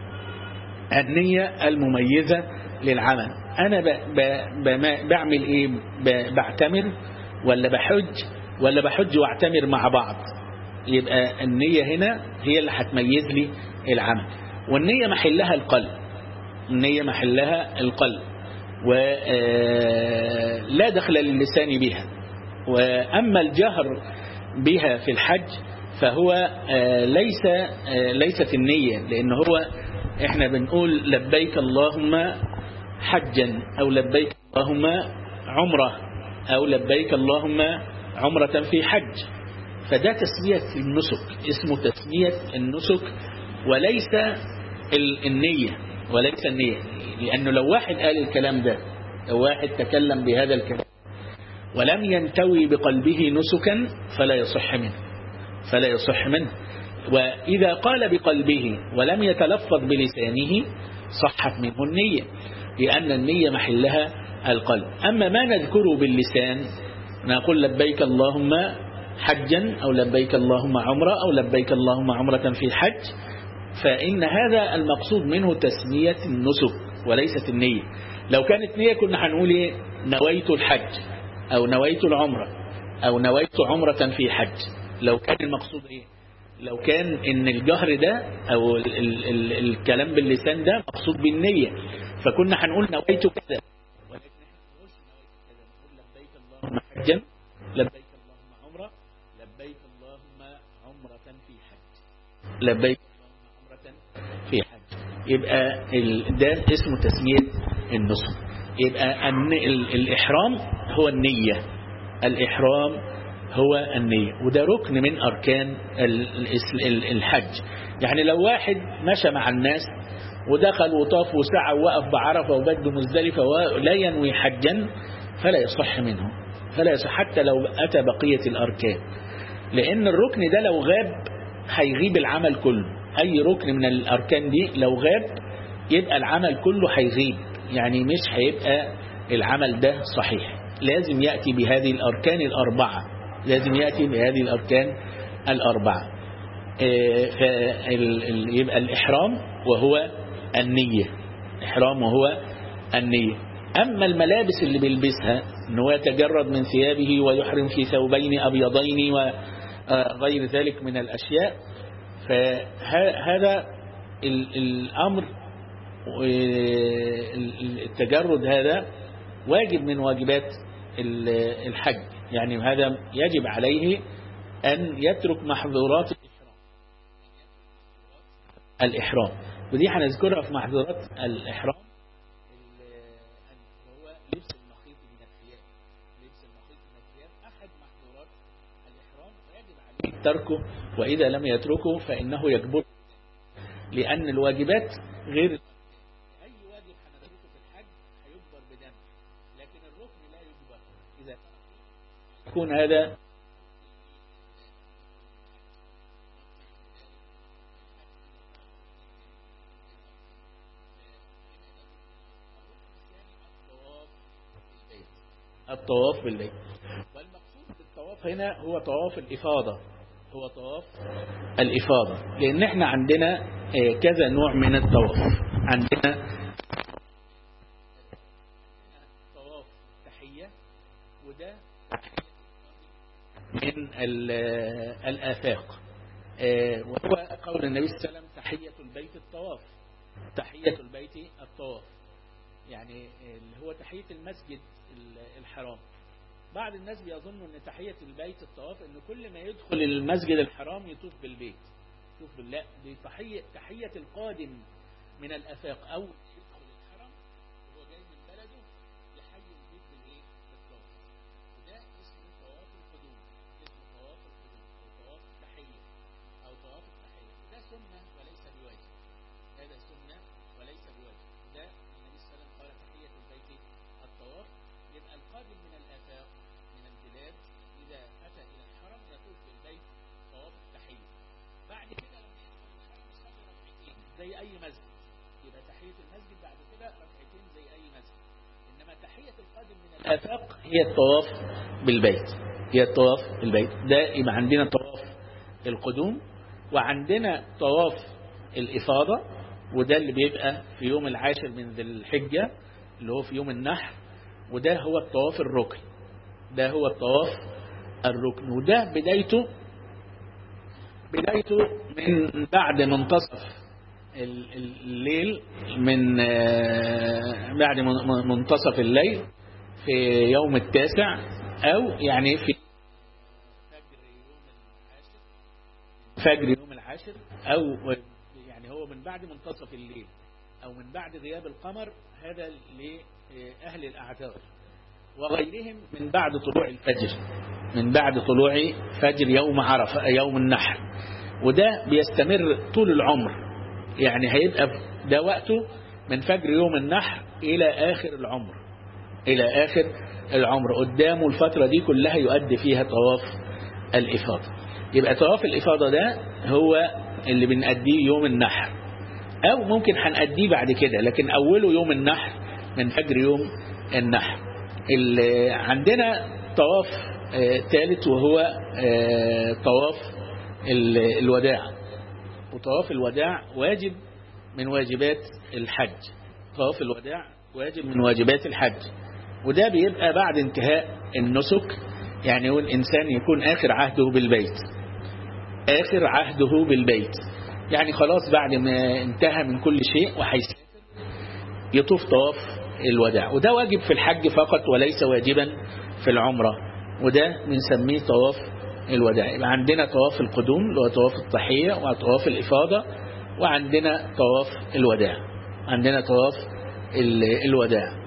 النية المميزة للعمل. أنا بعمل إيه؟ بعتمر ولا بحج ولا بحج واعتمر مع بعض؟ يبقى النية هنا هي اللي هتميز لي العمل. والنية محلها القلب، النية محلها القلب، ولا دخل للسان بها. وأما الجهر بها في الحج فهو ليست النية، لأنه هو احنا بنقول لبيك اللهم حجا أو لبيك اللهم عمرة أو لبيك اللهم عمرة في حج، فده تسمية النسك، اسمه تسمية النسك وليس النية، وليس النية. لأنه لو واحد قال الكلام ده، لو واحد تكلم بهذا الكلام ولم ينتوي بقلبه نسكا فلا يصح منه، فلا يصح منه. وإذا قال بقلبه ولم يتلفظ بلسانه صحت منه النية، لأن النية محلها القلب. أما ما نذكره باللسان نقول لبيك اللهم حجا أو لبيك اللهم عمرة أو لبيك اللهم عمرة في حج، فإن هذا المقصود منه تسمية النسك وليست النية. لو كانت نية كنا هنقول إيه؟ نويت الحج أو نويت العمرة أو نويت عمرة في حج. لو كان المقصود إيه؟ لو كان إن الجهر ده أو الكلام باللسان ده مقصود بالنية فكنا هنقول نويت كذا، ولكن نحن نقول لبيك اللهم حجا لبيك اللهم عمرة لبيك اللهم عمرة في حج لبيك اللهم عمرة في حج. يبقى ده اسمه تسمية النسك. يبقى الإحرام هو النية، الإحرام هو النية، وده ركن من أركان الحج. يعني لو واحد مشى مع الناس ودخل وطاف وسعى ووقف بعرفة وبد مزدلفة ولا ينوي حجا فلا يصح منه، فلا يصح حتى لو أتى بقية الأركان، لأن الركن ده لو غاب هيغيب العمل كله. أي ركن من الأركان دي لو غاب يبقى العمل كله هيغيب، يعني مش هيبقى العمل ده صحيح. لازم يأتي بهذه الأركان الأربعة، لازم يأتي بهذه الأركان الأربعة. يبقى الإحرام وهو النية، إحرام وهو النية. أما الملابس اللي بيلبسها أنه يتجرد من ثيابه ويحرم في ثوبين أبيضين وغير ذلك من الأشياء، فهذا الأمر التجرد هذا واجب من واجبات الحج، يعني هذا يجب عليه أن يترك محظورات الإحرام، ودي هنذكرها في محظورات الإحرام. هو لبس المخيط من الثياب، لبس المخيط من الثياب أحد محظورات الإحرام ويجب عليه تركه، وإذا لم يتركه فإنه يجبر، لأن الواجبات غير أي واجب هنذكره في الحج هيجبر بدم، لكن الركن لا يجبر. إذا يكون هذا الطواف بالبيت. والمقصود بالطواف هنا هو طواف الإفاضة، هو طواف الإفاضة، لأن احنا عندنا كذا نوع من الطواف. عندنا طواف تحية، وده من الآفاق، وهو قول النبي صلى الله عليه وسلم تحية البيت الطواف، تحية البيت الطواف، يعني اللي هو تحية المسجد الحرام. بعض الناس بيظنوا ان تحية البيت الطواف ان كل ما يدخل المسجد الحرام يطوف بالبيت، يطوف بالله. دي تحية القادم من الآفاق او يدخل الحرم وهو جاي من بلده يحيي البيت بالايه؟ بالطواف. وده اسمه طواف القدوم، اسمه طواف القدوم او طواف التحية او طواف التحية. ده سنة وليس بواجب، هذا سنة وليس بواجب. ده النبي صلى الله عليه وسلم قال تحية البيت الطواف. يبقى القادم من الآفاق من البلاد إذا أتى إلى الحرم يطوف بالبيت طواف التحية. بعد كده لما يدخل الحرم يصلي ركعتين زي أي مسجد، يبقى تحية المسجد بعد كده ركعتين زي أي مسجد. إنما تحية القادم من الآفاق هي الطواف بالبيت، هي الطواف بالبيت. ده يبقى عندنا طواف القدوم، وعندنا طواف الإفاضة، وده اللي بيبقى في يوم العاشر من ذي الحجة اللي هو في يوم النحر، وده هو الطواف الركن، ده هو الطواف الركن. وده بدايته من بعد منتصف الليل، من بعد منتصف الليل في يوم التاسع، أو يعني في فجر يوم العاشر، أو يعني هو من بعد منتصف الليل أو من بعد غياب القمر، هذا لأهل الأعذار، وغيرهم من بعد طلوع الفجر، من بعد طلوع فجر يوم عرفة يوم النحر. وده بيستمر طول العمر، يعني هيبقى ده وقته من فجر يوم النحر إلى آخر العمر، إلى آخر العمر. قدامه الفترة دي كلها يؤدي فيها طواف الإفاضة. يبقى طواف الإفاضة ده هو اللي بنأديه يوم النحر، أو ممكن هنأديه بعد كده، لكن أوله يوم النحر من فجر يوم النحر. عندنا طواف ثالث وهو طواف الوداع. وطواف الوداع واجب من واجبات الحج. طواف الوداع واجب من واجبات الحج، وده بيبقى بعد انتهاء النسك. يعني الإنسان يكون آخر عهده بالبيت، آخر عهده بالبيت، يعني خلاص بعد ما انتهى من كل شيء وهيسافر يطوف طواف الوداع. وده واجب في الحج فقط وليس واجبا في العمرة، وده بنسميه طواف الوداع. يبقى عندنا طواف القدوم اللي هو طواف التحية، وطواف الإفاضة، وعندنا طواف الوداع. عندنا طواف الوداع.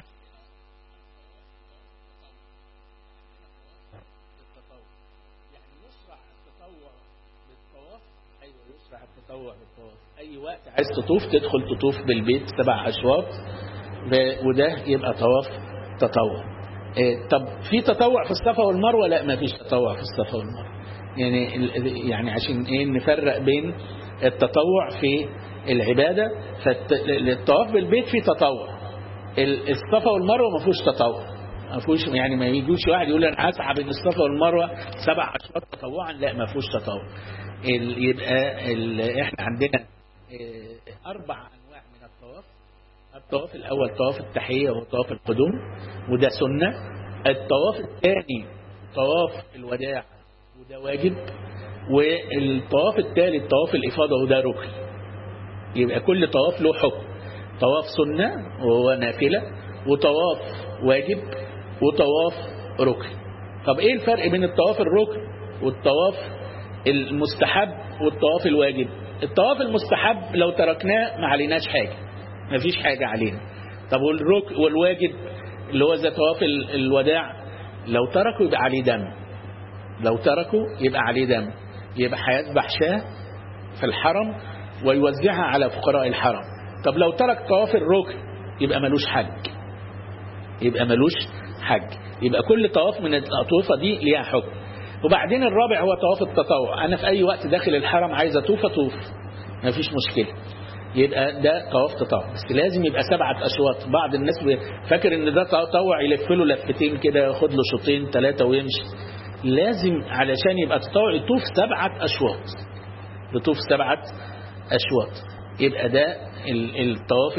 أي وقت عايز تطوف تدخل تطوف بالبيت 7 أشواط، وده يبقى طواف تطوع. طب في تطوع في الصفا والمروة؟ لا، ما فيش تطوع في الصفا والمروة. يعني عشان نفرق بين التطوع في العبادة. فالطواف بالبيت فيه تطوع، الصفا والمروة ما فيهوش تطوع، ما فيهوش. يعني ما يجوش واحد يقول انا هسعى بين الصفا والمروة 7 أشواط تطوعا، لا، ما فيهوش تطوع. يبقى احنا عندنا 4 أنواع من الطواف. الطواف الأول طواف التحية وهو طواف القدوم، وده سنة. الطواف الثاني طواف الوداع، وده واجب. والطواف الثالث طواف الإفاضة، وده ركن. يبقى كل طواف له حكم: طواف سنة وهو نافلة، وطواف واجب، وطواف ركن. طب ايه الفرق بين الطواف الركن والطواف المستحب والطواف الواجب؟ الطواف المستحب لو تركناه ما عليناش حاجة، ما فيش حاجة علينا. طب والركن والواجب اللي هو زي طواف الوداع، لو تركوا يبقى عليه دم، لو تركوا يبقى عليه دم، يبقى هيذبح شاة في الحرم ويوزعها على فقراء الحرم. طب لو ترك طواف الركن يبقى ملوش حج، يبقى ملوش حج. يبقى كل طواف من الأطوفة دي ليها حكم. وبعدين الرابع هو طواف التطوع. أنا في أي وقت داخل الحرم عايز أطوف أطوف، ما فيش مشكلة، يبقى ده طواف تطوع. بس لازم يبقى 7 أشواط. بعض الناس فاكر ان ده تطوع يلف له لفتين كده، ياخد له شوطين 3 ويمشي. لازم علشان يبقى تطوع يطوف 7 أشواط، يطوف 7 أشواط. يبقى ده الطواف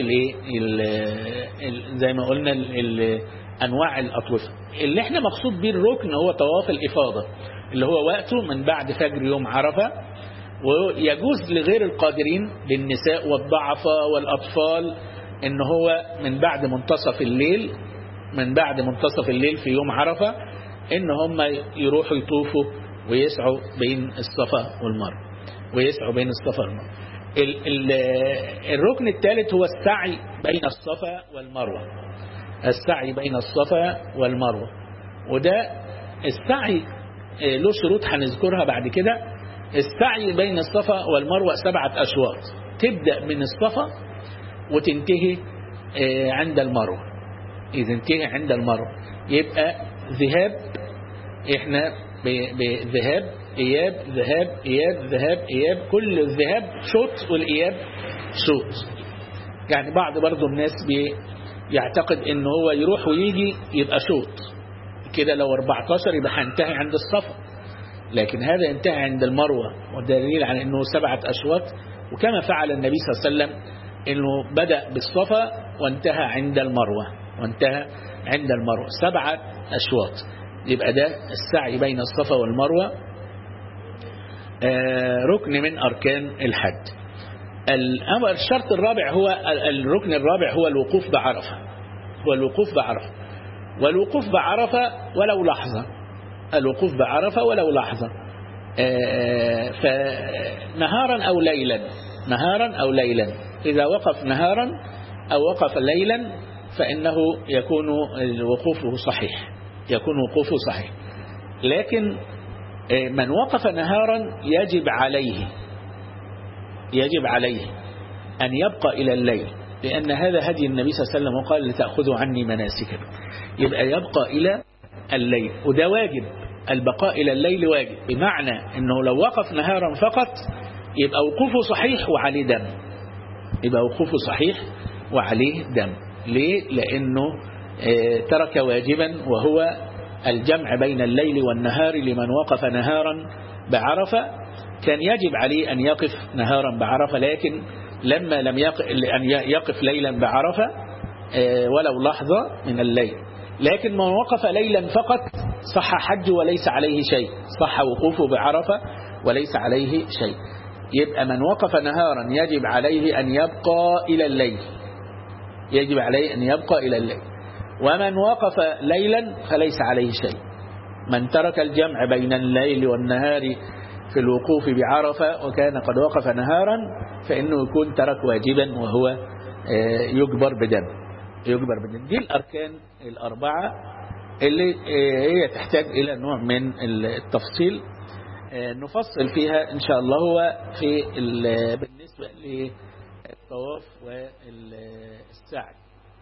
زي ما قلنا انواع الاطوفه. اللي احنا مقصود بيه الركن هو طواف الافاضه، اللي هو وقته من بعد فجر يوم عرفه، ويجوز لغير القادرين للنساء والضعفاء والاطفال ان هو من بعد منتصف الليل، من بعد منتصف الليل في يوم عرفه ان هم يروحوا يطوفوا ويسعوا بين الصفا والمروه، ويسعوا بين الصفا والمروه. الركن الثالث هو السعي بين الصفا والمروه، السعي بين الصفا والمروه. وده السعي له شروط هنذكرها بعد كده. السعي بين الصفا والمروه 7 أشواط، تبدأ من الصفا وتنتهي عند المروه. إذا انتهي عند المروه يبقى ذهاب، احنا بذهاب إياب، ذهاب إياب، ذهاب إياب، كل الذهاب شوط والإياب شوط. يعني بعض برضو الناس يعتقد ان هو يروح ويجي يبقى شوط كده، لو 14 يبقى هينتهي عند الصفا، لكن هذا ينتهي عند المروة، والدليل على انه 7 أشواط. وكما فعل النبي صلى الله عليه وسلم انه بدأ بالصفا وانتهى عند المروة، وانتهى عند المروة 7 أشواط. يبقى ده السعي بين الصفا والمروة ركن من أركان الحج. الشرط الرابع هو الركن الرابع هو الوقوف بعرفة، هو الوقوف بعرفة. والوقوف بعرفة ولو لحظة، الوقوف بعرفة ولو لحظة، فنهارا أو ليلا، نهارا أو ليلا. إذا وقف نهارا أو وقف ليلا فإنه يكون وقوفه صحيح، يكون وقوفه صحيح. لكن من وقف نهارا يجب عليه أن يبقى إلى الليل، لأن هذا هدي النبي صلى الله عليه وسلم وقال لتأخذوا عني مناسككم. يبقى يبقى إلى الليل، وده واجب البقاء إلى الليل واجب، بمعنى أنه لو وقف نهارا فقط يبقى وقوفه صحيح وعليه دم، يبقى وقوفه صحيح وعليه دم. ليه؟ لأنه ترك واجبا وهو الجمع بين الليل والنهار لمن وقف نهارا بعرفة. كان يجب عليه أن يقف نهارا بعرفة، لكن لما لم يقف ليلا بعرفة ولو لحظة من الليل. لكن من وقف ليلا فقط صح حج وليس عليه شيء، صح وقوفه بعرفة وليس عليه شيء. يبقى من وقف نهارا يجب عليه أن يبقى إلى الليل، يجب عليه أن يبقى إلى الليل. ومن وقف ليلا فليس عليه شيء. من ترك الجمع بين الليل والنهار في الوقوف بعرفة وكان قد وقف نهارا فإنه يكون ترك واجبا وهو يجبر بدم، يجبر بدم. دي الأركان الأربعة اللي هي تحتاج إلى نوع من التفصيل نفصل فيها إن شاء الله. هو في بالنسبة للطواف والسعي.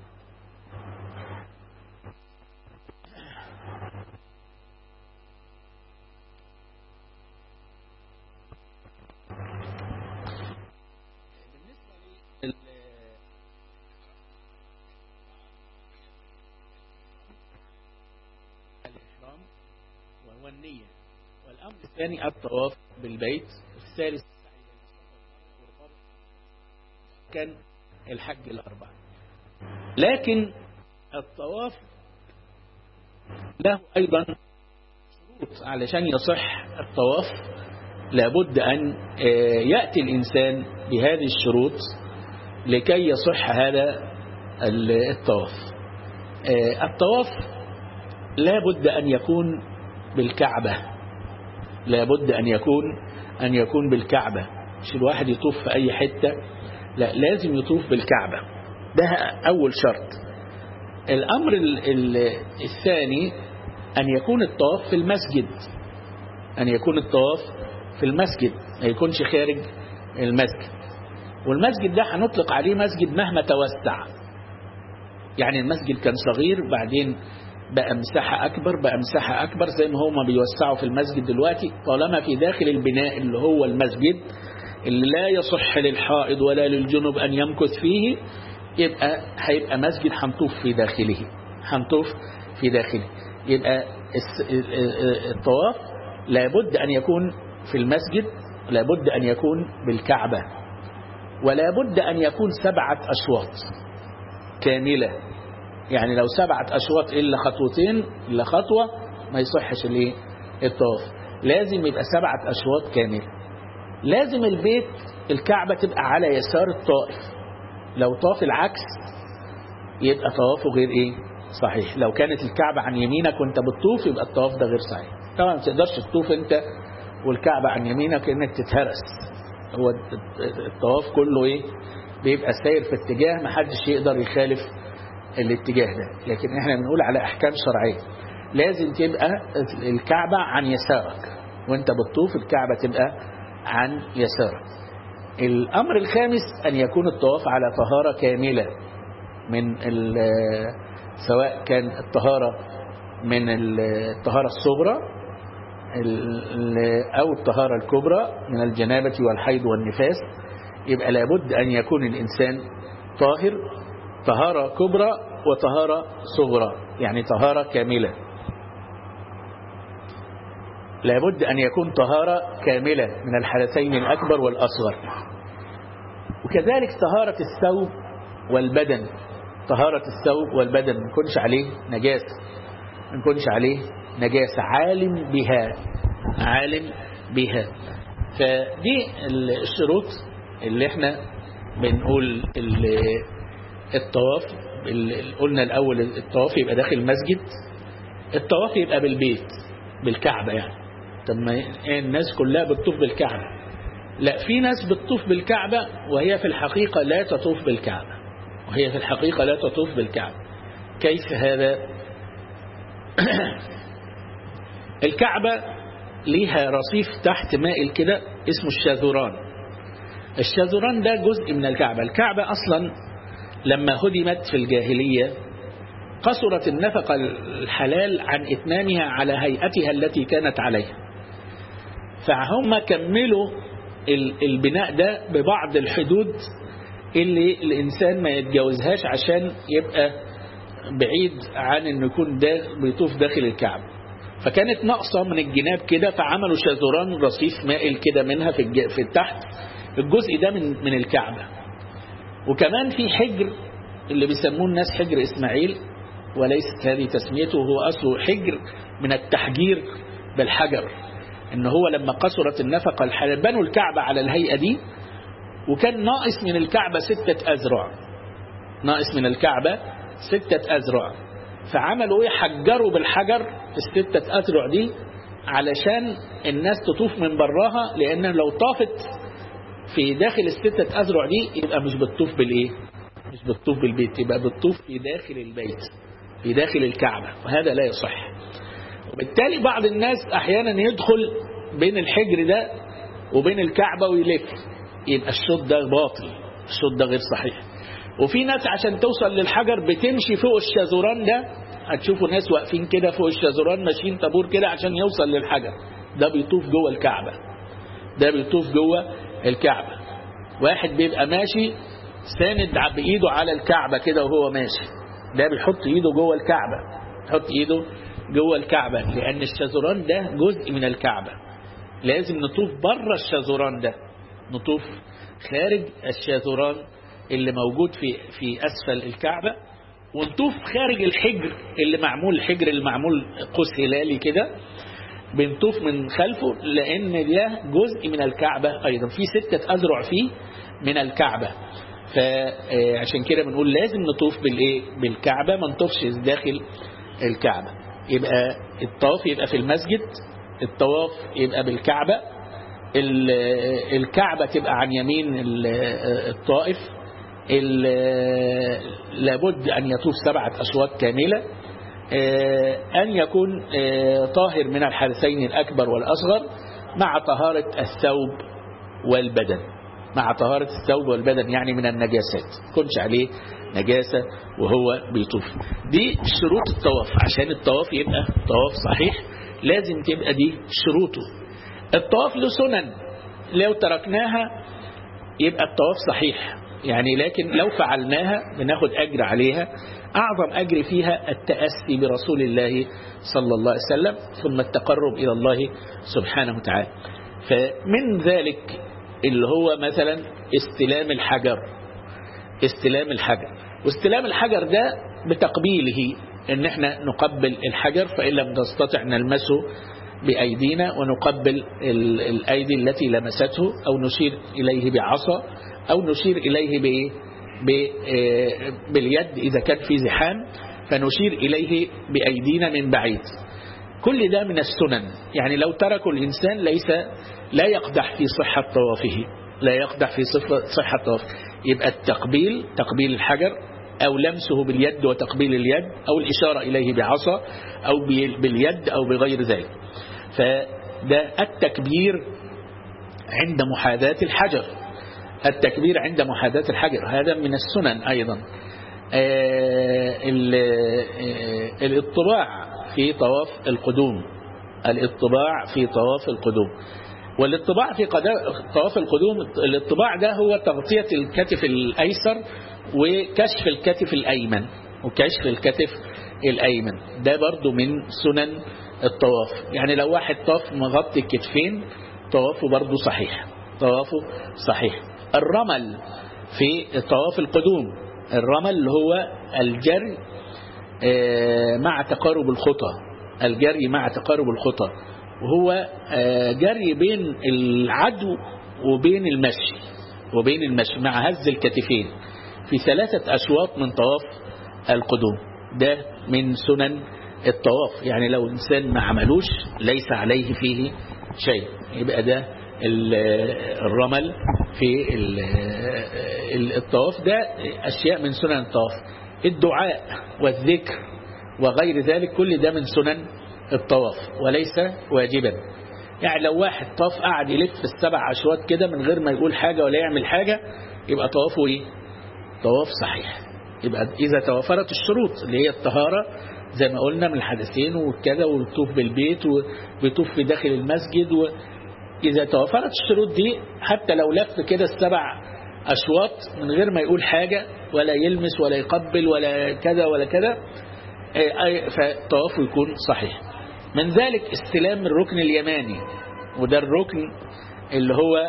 الإحرام وهو النية، والأمر الثاني الطواف بالبيت، الثالث كان الحج الأربعة. لكن الطواف له أيضا شروط علشان يصح الطواف، لابد أن يأتي الإنسان بهذه الشروط لكي يصح هذا الطواف. الطواف لابد أن يكون بالكعبة، لابد أن يكون بالكعبة، مش الواحد يطوف في أي حتة، لا، لازم يطوف بالكعبة، ده أول شرط. الأمر الثاني أن يكون الطواف في المسجد، أن يكون الطواف في المسجد، ما يكونش خارج المسجد. والمسجد ده هنطلق عليه مسجد مهما توسع، يعني المسجد كان صغير بعدين بقى مساحة أكبر، بقى مساحة أكبر زي ما هما بيوسعوا في المسجد دلوقتي، طالما في داخل البناء اللي هو المسجد اللي لا يصح للحائض ولا للجنب أن يمكث فيه، هيبقى مسجد هنطوف في داخله، هنطوف في داخله. يبقى الطواف لابد أن يكون في المسجد، لابد أن يكون بالكعبة، ولابد أن يكون 7 أشواط كاملة. يعني لو 7 أشواط إلا خطوتين إلا خطوة ما يصحش الطواف، لازم يبقى 7 أشواط كاملة. لازم البيت الكعبة تبقى على يسار الطائف، لو طاف العكس يبقى طوافه غير صحيح. لو كانت الكعبة عن يمينك وانت بتطوف يبقى الطواف ده غير صحيح. طبعا ما تقدرش تطوف انت والكعبة عن يمينك انك تتهرس، هو الطواف كله بيبقى ساير في اتجاه ما حدش يقدر يخالف الاتجاه ده. لكن احنا بنقول على احكام شرعية، لازم تبقى الكعبة عن يسارك وانت بتطوف، الكعبة تبقى عن يسارك. الامر الخامس ان يكون الطواف على طهارة كاملة، من سواء كان الطهارة من الطهارة الصغرى أو الطهارة الكبرى من الجنابة والحيض والنفاس. يبقى لابد أن يكون الإنسان طاهر طهارة كبرى وطهارة صغرى، يعني طهارة كاملة. لابد أن يكون طهارة كاملة من الحدثين الأكبر والأصغر. وكذلك طهارة الثوب والبدن، طهارة الثوب والبدن ما يكونش عليه نجاسة، ما يكونش عليه نجاسة، عالم بها، عالم بها. فدي الشروط اللي احنا بنقول الطواف. قلنا الأول الطواف يبقى داخل المسجد، الطواف يبقى بالبيت بالكعبة. يعني طب ما الناس كلها بتطوف بالكعبة؟ لا، في ناس بتطوف بالكعبة وهي في الحقيقة لا تطوف بالكعبة، وهي في الحقيقة لا تطوف بالكعبة. كيف هذا؟ الكعبة ليها رصيف تحت مائل كده اسمه الشاذوران. الشاذوران ده جزء من الكعبة. الكعبة أصلا لما هدمت في الجاهلية قصرت النفقة الحلال عن إتمامها على هيئتها التي كانت عليها، فهم كملوا البناء ده ببعض الحدود اللي الإنسان ما يتجاوزهاش عشان يبقى بعيد عن أن يكون ده بيطوف داخل الكعبة. فكانت ناقصة من الجناب كده، فعملوا شاذوران رصيف مائل كده منها في التحت الجزء ده من الكعبة. وكمان في حجر اللي بيسموه الناس حجر إسماعيل، وليست هذه تسميته، هو أصله حجر من التحجير بالحجر، إن هو لما قصرت النفقة الحلال بنوا الكعبة على الهيئة دي، وكان ناقص من الكعبة 6 أذرع، ناقص من الكعبة 6 أذرع، فعملوا حجروا بالحجر 6 أذرع دي علشان الناس تطوف من براها، لأن لو طافت في داخل 6 أذرع دي يبقى مش بتطوف بالإيه؟ مش بتطوف بالبيت، يبقى بتطوف في داخل البيت، في داخل الكعبة، وهذا لا يصح. وبالتالي بعض الناس أحيانا يدخل بين الحجر ده وبين الكعبة ويلف، يبقى الشوط ده باطل، الشوط ده غير صحيح. وفي ناس عشان توصل للحجر بتمشي فوق الشاذوران ده، هتشوفوا ناس واقفين كده فوق الشاذوران ماشيين طابور كده عشان يوصل للحجر، ده بيطوف جوه الكعبة، ده بيطوف جوه الكعبة. واحد بيبقى ماشي ساند بإيده على الكعبة كده وهو ماشي، ده بيحط إيده جوه الكعبة، يحط إيده جوه الكعبة، لأن الشاذوران ده جزء من الكعبة، لازم نطوف بره الشاذوران ده، نطوف خارج الشاذوران اللي موجود في أسفل الكعبة، ونطوف خارج الحجر اللي معمول، الحجر اللي معمول قوس هلالي كده بنطوف من خلفه، لأن ده جزء من الكعبة أيضا، في 6 أذرع فيه من الكعبة. فعشان كده بنقول لازم نطوف بالكعبة، ما نطوفش داخل الكعبة. يبقى الطواف يبقى في المسجد، الطواف يبقى بالكعبة، الكعبة تبقى عن يمين الطائف، لابد أن يطوف 7 أشواط كاملة، أن يكون طاهر من الحدثين الأكبر والأصغر، مع طهارة الثوب والبدن، مع طهارة الثوب والبدن يعني من النجاسات، ما يكونش عليه نجاسة وهو بيطوف. دي شروط الطواف، عشان الطواف يبقى طواف صحيح لازم تبقى دي شروطه. الطواف له سنن، لو تركناها يبقى الطواف صحيح يعني، لكن لو فعلناها بناخد أجر عليها، أعظم أجر فيها التأسي برسول الله صلى الله عليه وسلم، ثم التقرب إلى الله سبحانه وتعالى. فمن ذلك اللي هو مثلا استلام الحجر، استلام الحجر، واستلام الحجر ده بتقبيله، ان احنا نقبل الحجر، فإن لم نستطع نلمسه بأيدينا، ونقبل الأيدي التي لمسته، أو نشير إليه بعصا، أو نشير إليه باليد إذا كان في زحام، فنشير إليه بأيدينا من بعيد. كل ده من السنن، يعني لو تركوا الإنسان لا يقدح في صحة طوافه، لا يقدح في صحة طوافه. يبقى التقبيل، تقبيل الحجر، أو لمسه باليد وتقبيل اليد، أو الإشارة إليه بعصا، أو باليد، أو بغير ذلك. فده التكبير عند محاذاة الحجر، التكبير عند محاذاة الحجر هذا من السنن أيضا. الاطباع في طواف القدوم، الاطباع في طواف القدوم، والاطباع في طواف القدوم، الاطباع ده هو تغطية الكتف الأيسر وكشف الكتف الأيمن، وكشف الكتف الأيمن ده برضو من سنن الطواف. يعني لو واحد طاف مغطي الكتفين طوافه برضو صحيح، طوافه صحيح. الرمل في طواف القدوم، الرمل هو الجري مع تقارب الخطى، الجري مع تقارب الخطى، وهو جري بين العدو وبين المشي مع هز الكتفين في 3 أشواط من طواف القدوم. ده من سنن الطواف، يعني لو إنسان ما عملوش ليس عليه فيه شيء. يبقى ده الرمل في الطواف، ده أشياء من سنن الطواف. الدعاء والذكر وغير ذلك كل ده من سنن الطواف وليس واجبا. يعني لو واحد طاف قاعد يلف 7 أشواط كده من غير ما يقول حاجة ولا يعمل حاجة، يبقى طوافه ايه؟ طواف صحيح، يبقى إذا توفرت الشروط اللي هي الطهارة زي ما قلنا من الحدثين وكذا، والطوف بالبيت وبيطوف في داخل المسجد، إذا توفرت الشروط دي حتى لو لف كده 7 أشواط من غير ما يقول حاجة ولا يلمس ولا يقبل ولا كذا ولا كذا، فطوافه يكون صحيح. من ذلك استلام الركن اليماني، وده الركن اللي هو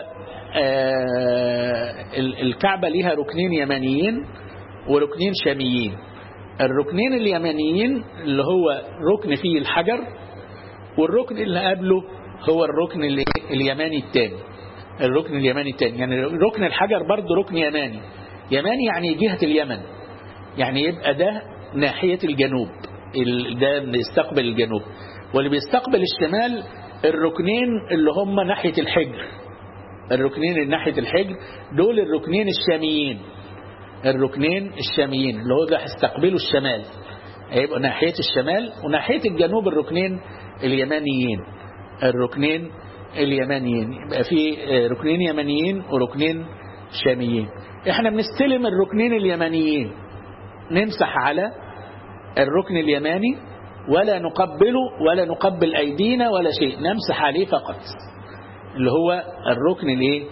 الكعبة ليها ركنين يمانيين وركنين شاميين. الركنين اليمانيين اللي هو ركن فيه الحجر، والركن اللي قبله هو الركن اليماني الثاني. الركن اليماني الثاني يعني ركن الحجر برضه ركن يماني. يماني يعني جهة اليمن، يعني يبقى ده ناحية الجنوب، ده بيستقبل الجنوب. واللي بيستقبل الشمال الركنين اللي هم ناحية الحجر. الركنين اللي ناحية الحجر دول الركنين الشاميين. الركنين الشاميين اللي هو ده هيستقبلوا الشمال، هيبقى ناحية الشمال، وناحية الجنوب الركنين اليمانيين. الركنين اليمانيين يبقى في ركنين يمانيين وركنين شاميين. احنا بنستلم الركنين اليمانيين، نمسح على الركن اليماني ولا نقبله ولا نقبل أيدينا ولا شيء، نمسح عليه فقط اللي هو الركن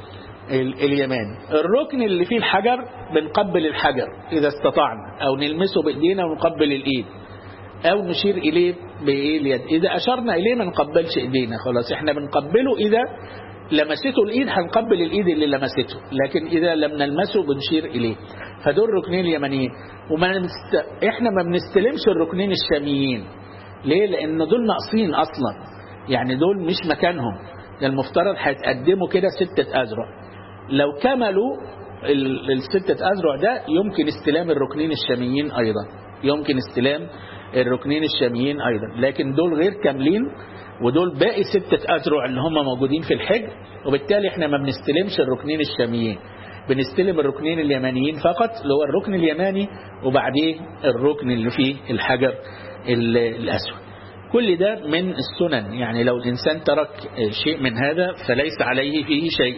اليماني. الركن اللي فيه الحجر بنقبل الحجر إذا استطعنا، أو نلمسه بإيدينا ونقبل الإيد، أو نشير إليه باليد. إذا أشرنا إليه ما نقبلش إيدينا، خلاص إحنا بنقبله. إذا لمسته الإيد هنقبل الإيد اللي لمسته، لكن إذا لم نلمسه بنشير إليه. فدول الركنين اليمانيين. إحنا ما بنستلمش الركنين الشاميين. ليه؟ لأن دول ناقصين أصلا، يعني دول مش مكانهم. المفترض هيتقدموا كده 6 أذرع. لو كملوا ال6 أذرع ده يمكن استلام الركنين الشاميين أيضا، يمكن استلام الركنين الشاميين أيضا، لكن دول غير كاملين، ودول باقي 6 أذرع اللي هم موجودين في الحجر. وبالتالي احنا ما بنستلمش الركنين الشاميين، بنستلم الركنين اليمانيين فقط، اللي هو الركن اليماني وبعديه الركن اللي فيه الحجر الأسود. كل ده من السنن، يعني لو الإنسان ترك شيء من هذا فليس عليه فيه شيء،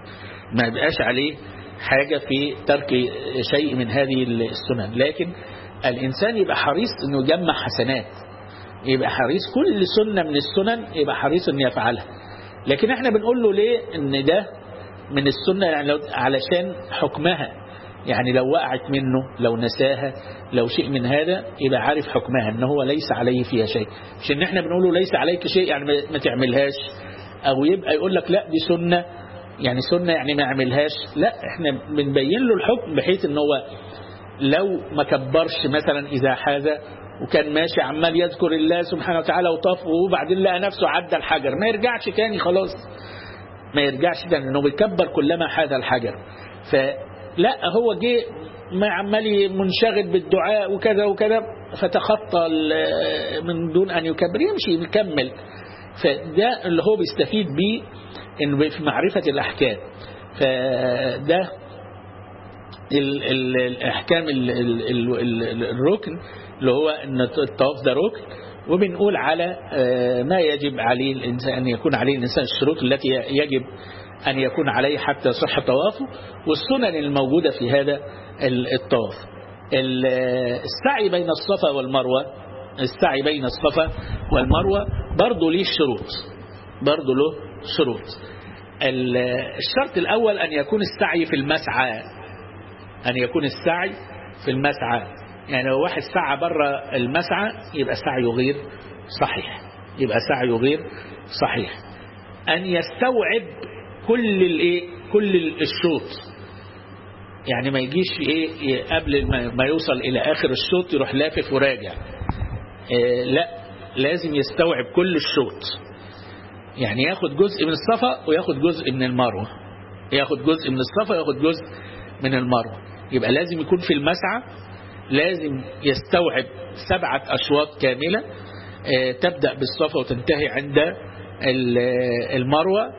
ما بقاش عليه حاجة في ترك شيء من هذه السنن. لكن الإنسان يبقى حريص أنه يجمع حسنات، يبقى حريص كل سنة من السنن يبقى حريص أنه يفعلها. لكن احنا بنقول له ليه أن ده من السنة؟ يعني علشان حكمها، يعني لو وقعت منه، لو نساها، لو شيء من هذا يبقى عارف حكمها أنه هو ليس عليه فيها شيء. مش ان احنا بنقول له ليس عليك شيء يعني ما تعملهاش، أو يبقى يقول لك لا دي سنة، يعني سنة يعني ما يعملهاش. لا، احنا بنبين له الحكم بحيث ان هو لو ما كبرش مثلا إذا حاذا وكان ماشي عمال يذكر الله سبحانه وتعالى وطاف، وبعدين لقى نفسه عدى الحجر، ما يرجعش تاني، خلاص ما يرجعش تاني، لأنه بيكبر كلما حاذا الحجر. فلا، هو جه ما عمال منشغل بالدعاء وكذا وكذا، فتخطى من دون أن يكبر، يمشي يكمل. فده اللي هو بيستفيد بيه إنه في معرفة الأحكام. فده الأحكام الركن اللي هو أن الطواف ده ركن، وبنقول على ما يجب عليه الإنسان أن يكون عليه الإنسان، الشروط التي يجب أن يكون عليه حتى صحة طوافه، والسنن الموجودة في هذا الطواف. السعي بين الصفا والمروة، السعي بين الصفا والمروة برضه له شروط، برضه له شروط. الشرط الأول أن يكون السعي في المسعى، أن يكون السعي في المسعى. يعني لو واحد سعى بره المسعى يبقى سعيه غير صحيح، يبقى سعيه غير صحيح. أن يستوعب كل الشوط، يعني ما يجيش قبل ما يوصل إلى آخر الشوط يروح لافف وراجع، لا، لازم يستوعب كل الشوط، يعني ياخد جزء من الصفا وياخد جزء من المروة، ياخد جزء من الصفا وياخد جزء من المروة. يبقى لازم يكون في المسعى، لازم يستوعب 7 أشواط كاملة، تبدأ بالصفا وتنتهي عند المروة.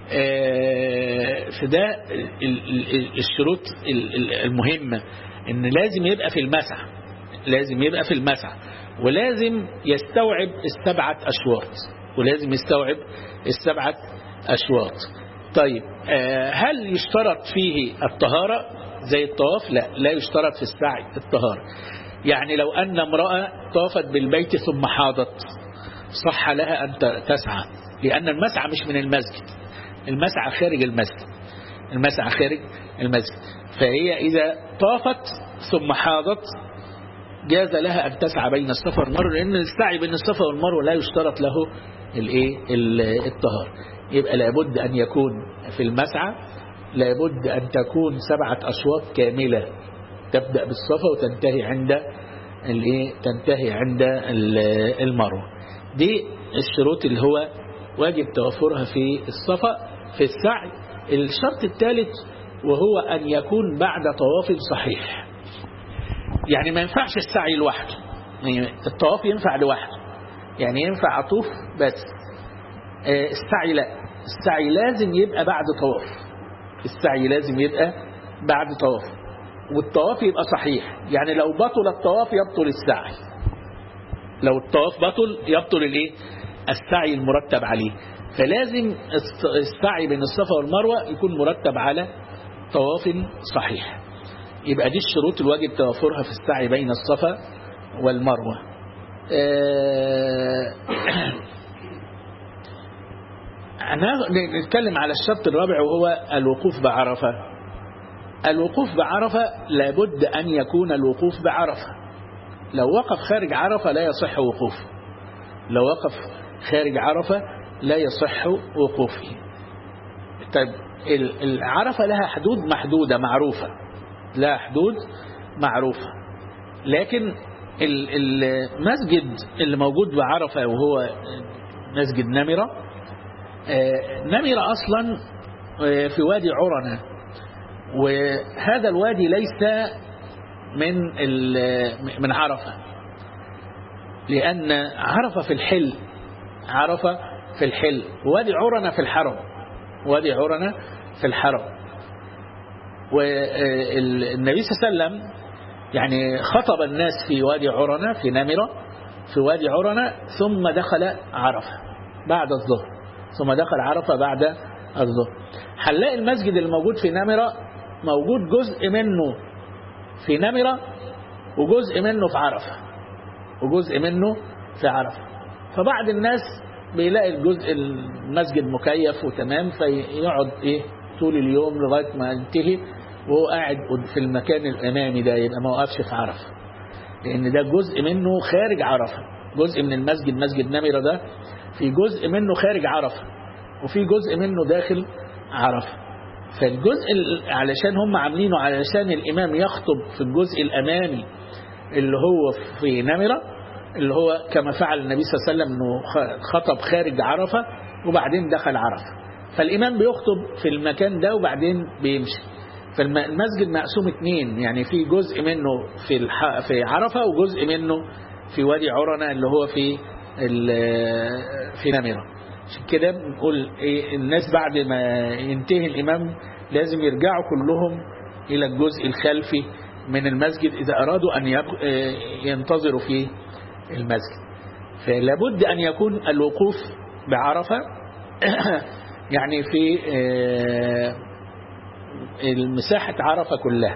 فده الشروط المهمة، ان لازم يبقى في المسعى، لازم يبقى في المسعى، ولازم يستوعب 7 أشواط، ولازم يستوعب 7 أشواط. طيب، هل يشترط فيه الطهارة؟ زي الطواف لا يشترط في السعي الطهارة. يعني لو أن امرأة طافت بالبيت ثم حاضت صح لها أن تسعى، لأن المسعى مش من المسجد، المسعى خارج المسجد، المسعى خارج المسجد. فهي إذا طافت ثم حاضت جاز لها أن تسعى بين الصفا والمروة، لأن السعي بين الصفا والمروة لا يشترط له الطهارة. يبقى لابد أن يكون في المسعى لابد أن تكون 7 أشواط كاملة، تبدأ بالصفا وتنتهي عند المروة. دي الشروط اللي هو واجب توفرها في الصفا. في السعي الشرط الثالث وهو أن يكون بعد طواف صحيح. يعني ما ينفعش السعي لوحده، يعني الطواف ينفع لوحده، يعني ينفع أطوف بس، السعي لا، السعي لازم يبقى بعد طواف، السعي لازم يبقى بعد طواف، والطواف يبقى صحيح. يعني لو بطل الطواف يبطل السعي، لو الطواف بطل يبطل السعي المرتب عليه. فلازم السعي بين الصفا والمروة يكون مرتب على طواف صحيح. يبقى دي الشروط الواجب توفرها في السعي بين الصفا والمروة. نتكلم على الشرط الرابع وهو الوقوف بعرفة. الوقوف بعرفة لابد أن يكون الوقوف بعرفة. لو وقف خارج عرفة لا يصح وقوفه، لو وقف خارج عرفة لا يصح وقوفه. طيب العرفة لها حدود محدودة معروفة، لها حدود معروفة، لكن المسجد اللي موجود بعرفة وهو مسجد نمرة، نمرة أصلا في وادي عرنة، وهذا الوادي ليس من عرفة، لأن عرفة في الحل، عرفة في الحل، وادي عرنة في الحرم، وادي عرنة في الحرم. والنبي صلى الله عليه وسلم يعني خطب الناس في وادي عرنة في نمرة، في وادي عرنة، ثم دخل عرفة بعد الظهر، ثم دخل عرفة بعد الظهر. هنلاقي المسجد الموجود في نمرة موجود جزء منه في نمرة وجزء منه في عرفة، وجزء منه في عرفة. فبعض الناس بيلاقي الجزء المسجد مكيف وتمام فيقعد طول اليوم لغاية ما ينتهي وهو قاعد في المكان الأمامي ده، يبقى ما وقفش في عرفة، لأن ده جزء منه خارج عرفة. جزء من المسجد، مسجد نمرة ده في جزء منه خارج عرفة وفي جزء منه داخل عرفة. فالجزء علشان هم عاملينه علشان الإمام يخطب في الجزء الأمامي اللي هو في نمرة، اللي هو كما فعل النبي صلى الله عليه وسلم انه خطب خارج عرفة وبعدين دخل عرفة، فالإمام بيخطب في المكان ده وبعدين بيمشي. فالمسجد مقسوم 2، يعني في جزء منه في عرفة وجزء منه في وادي عرنة اللي هو في نمرة. عشان كده بنقول الناس بعد ما ينتهي الإمام لازم يرجعوا كلهم إلى الجزء الخلفي من المسجد إذا أرادوا أن ينتظروا في المسجد. فلابد أن يكون الوقوف بعرفة يعني في المساحة عرفة كلها.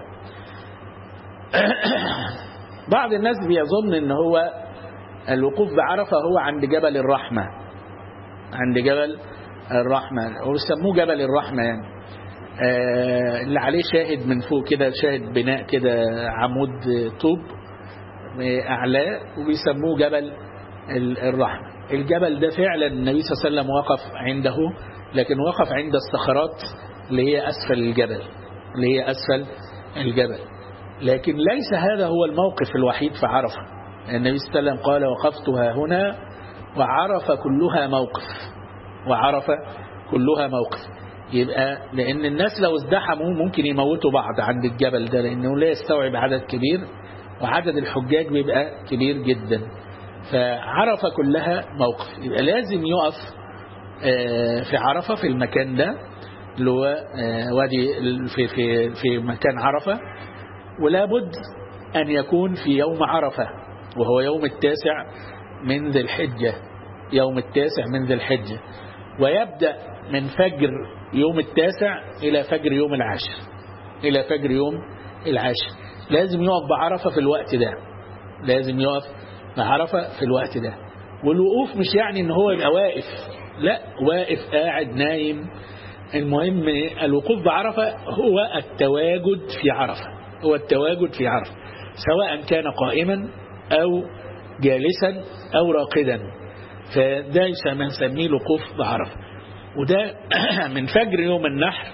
بعض الناس بيظن ان هو الوقوف بعرفة هو عند جبل الرحمة، عند جبل الرحمة، ويسموه جبل الرحمة يعني اللي عليه شاهد من فوق كده، شاهد بناء كده عمود طوب أعلاه، وبيسموه جبل الرحمة. الجبل ده فعلا النبي صلى الله عليه وسلم وقف عنده، لكن وقف عند الصخرات اللي هي أسفل الجبل، اللي هي أسفل الجبل. لكن ليس هذا هو الموقف الوحيد في عرفة. النبي صلى الله عليه وسلم قال وقفتها هنا وعرفة كلها موقف، وعرفة كلها موقف. يبقى لأن الناس لو ازدحموا ممكن يموتوا بعض عند الجبل ده، لأنه لا يستوعب عدد كبير وعدد الحجاج بيبقى كبير جدا، فعرفة كلها موقف. يبقى لازم يقف في عرفة في المكان ده اللي هو وادي في مكان عرفة، ولا بد أن يكون في يوم عرفة وهو يوم 9 من ذي الحجة، يوم 9 من ذي الحجة، ويبدأ من فجر يوم 9 إلى فجر يوم 10، إلى فجر يوم العاشر. لازم يقف بعرفة في الوقت ده، لازم يقف بعرفة في الوقت ده. والوقوف مش يعني ان هو يبقى واقف، لا، واقف قاعد نايم، المهم الوقوف بعرفة هو التواجد في عرفة، هو التواجد في عرفة، سواء كان قائما أو جالسا أو راقدا، فده نسميه الوقوف بعرفة. وده من فجر يوم النحر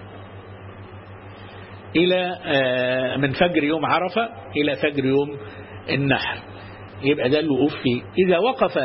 إلى من فجر يوم عرفة إلى فجر يوم النحر، يبقى ده الوقوف فيه. إذا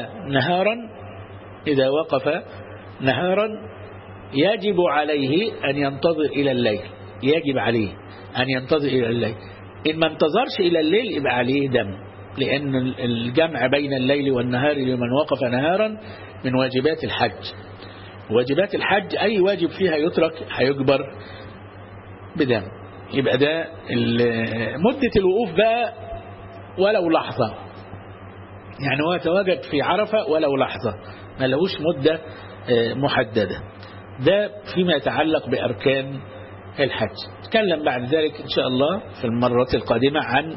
وقف نهارا يجب عليه أن ينتظر إلى الليل، يجب عليه أن ينتظر إلى الليل. إن ما انتظرش إلى الليل يبقى عليه دم، لأن الجمع بين الليل والنهار لمن وقف نهارا من واجبات الحج. واجبات الحج أي واجب فيها يترك هيجبر بدم. يبقى ده مدة الوقوف بقى ولو لحظة، يعني هو يتواجد في عرفة ولو لحظة، ما لهوش مدة محددة. ده فيما يتعلق بأركان الحج. نتكلم بعد ذلك إن شاء الله في المرات القادمة عن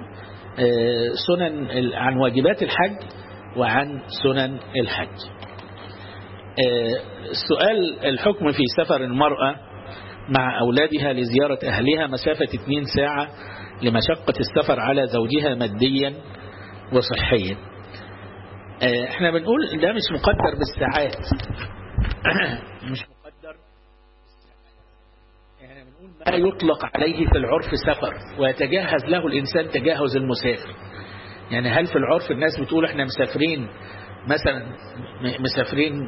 عن واجبات الحج وعن سنن الحج. السؤال: الحكم في سفر المرأة مع أولادها لزيارة أهلها مسافة 2 ساعة لمشقة السفر على زوجها ماديا وصحيا. احنا بنقول ده مش مقدر بالساعات، مش مقدر بالساعات، يعني بنقول ما يطلق عليه في العرف سفر ويتجهز له الإنسان تجهز المسافر. يعني هل في العرف الناس بتقول احنا مسافرين مثلا مسافرين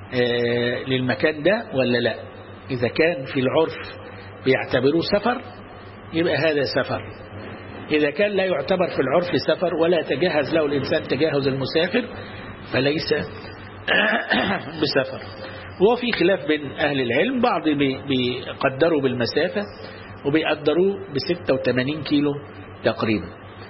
للمكان ده ولا لا؟ إذا كان في العرف بيعتبروه سفر يبقى هذا سفر. إذا كان لا يعتبر في العرف سفر ولا يتجهز له الإنسان تجهز المسافر فليس بسفر. وفي خلاف بين أهل العلم، بعض بيقدروا بالمسافة وبيقدروا ب86 كيلو تقريبا،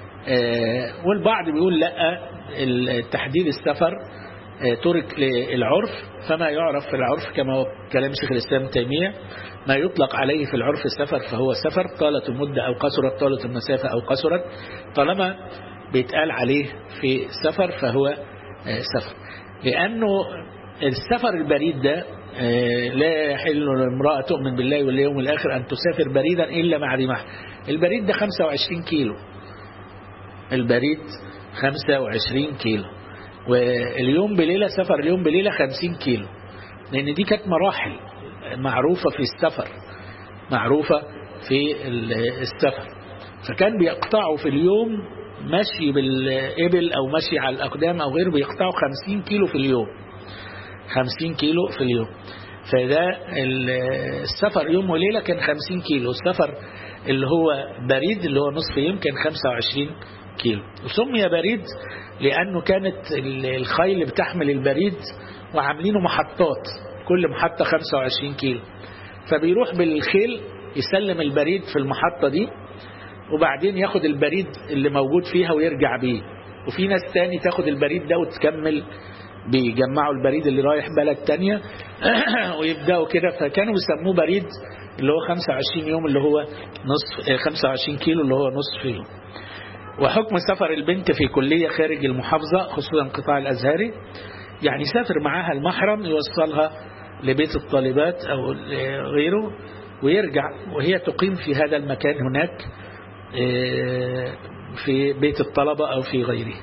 والبعض بيقول لا، التحديد السفر ترك للعرف، فما يعرف في العرف كما هو كلام شيخ الإسلام تيمية، ما يطلق عليه في العرف السفر فهو سفر، طالت المدة أو قصرت، طالت المسافة أو قصرت، طالما بيتقال عليه في سفر فهو سفر. لأنه السفر البريد ده لا يحل لامرأة تؤمن بالله واليوم الآخر أن تسافر بريدا إلا مع ذي محرم. البريد ده 25 كيلو، البريد 25 كيلو، واليوم بليلة سفر اليوم بليلة 50 كيلو، لأن دي كانت مراحل معروفة في السفر، معروفة في السفر، فكان بيقطعوا في اليوم مشي بالإبل أو مشي على الأقدام أو غيره، بيقطعوا 50 كيلو في اليوم، 50 كيلو في اليوم. فده السفر يوم وليلة كان 50 كيلو، السفر اللي هو بريد اللي هو نصف يوم كان 25 كيلو. وسمي بريد لأنه كانت الخيل بتحمل البريد وعاملينه محطات، كل محطة 25 كيلو، فبيروح بالخيل يسلم البريد في المحطة دي وبعدين ياخد البريد اللي موجود فيها ويرجع بيه. وفي ناس تاني تاخد البريد ده وتكمل، بيجمعوا البريد اللي رايح بلد تانية ويبدأوا كده، فكانوا بيسموه بريد اللي هو 25 يوم اللي هو نصف 25 كيلو اللي هو نصف يوم. وحكم سفر البنت في كلية خارج المحافظة خصوصا قطاع الأزهري، يعني سافر معاها المحرم يوصلها لبيت الطالبات أو غيره ويرجع وهي تقيم في هذا المكان هناك في بيت الطلبة أو في غيره.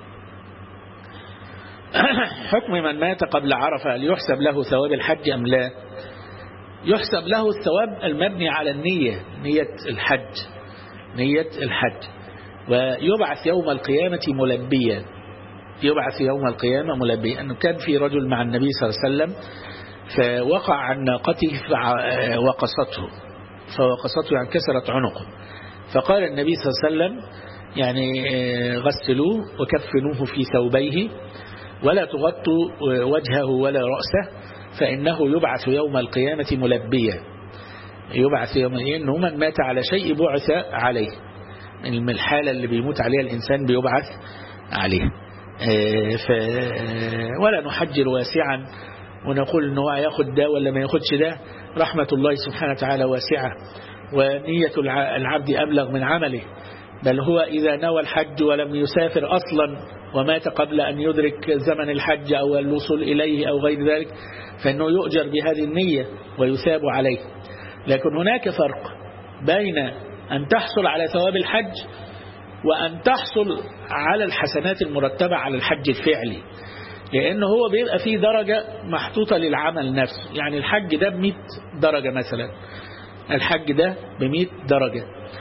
حكم من مات قبل عرفة، هل يحسب له ثواب الحج أم لا؟ يحسب له الثواب المبني على النية، نية الحج، نية الحج، ويبعث يوم القيامة ملبيا، يبعث يوم القيامة ملبيا. أنه كان في رجل مع النبي صلى الله عليه وسلم فوقع عن ناقته فوقصته يعني كسرت عنقه، فقال النبي صلى الله عليه وسلم يعني غسلوه وكفنوه في ثوبيه ولا تغطوا وجهه ولا رأسه فإنه يبعث يوم القيامة ملبيا. يبعث يوم إنه من مات على شيء بعث عليه، من الحالة اللي بيموت عليها الإنسان بيبعث عليه. ولا نحجر واسعا ونقول إنه ياخد ده ولا ما ياخدش ده، رحمة الله سبحانه وتعالى واسعة ونية العبد أبلغ من عمله، بل هو إذا نوى الحج ولم يسافر أصلا ومات قبل أن يدرك زمن الحج أو الوصول إليه أو غير ذلك فإنه يؤجر بهذه النية ويثاب عليه. لكن هناك فرق بين أن تحصل على ثواب الحج وأن تحصل على الحسنات المرتبة على الحج الفعلي، لأنه هو بيبقى فيه درجة محطوطة للعمل نفسه. يعني الحج ده ب100 درجة مثلا، الحج ده ب100 درجة،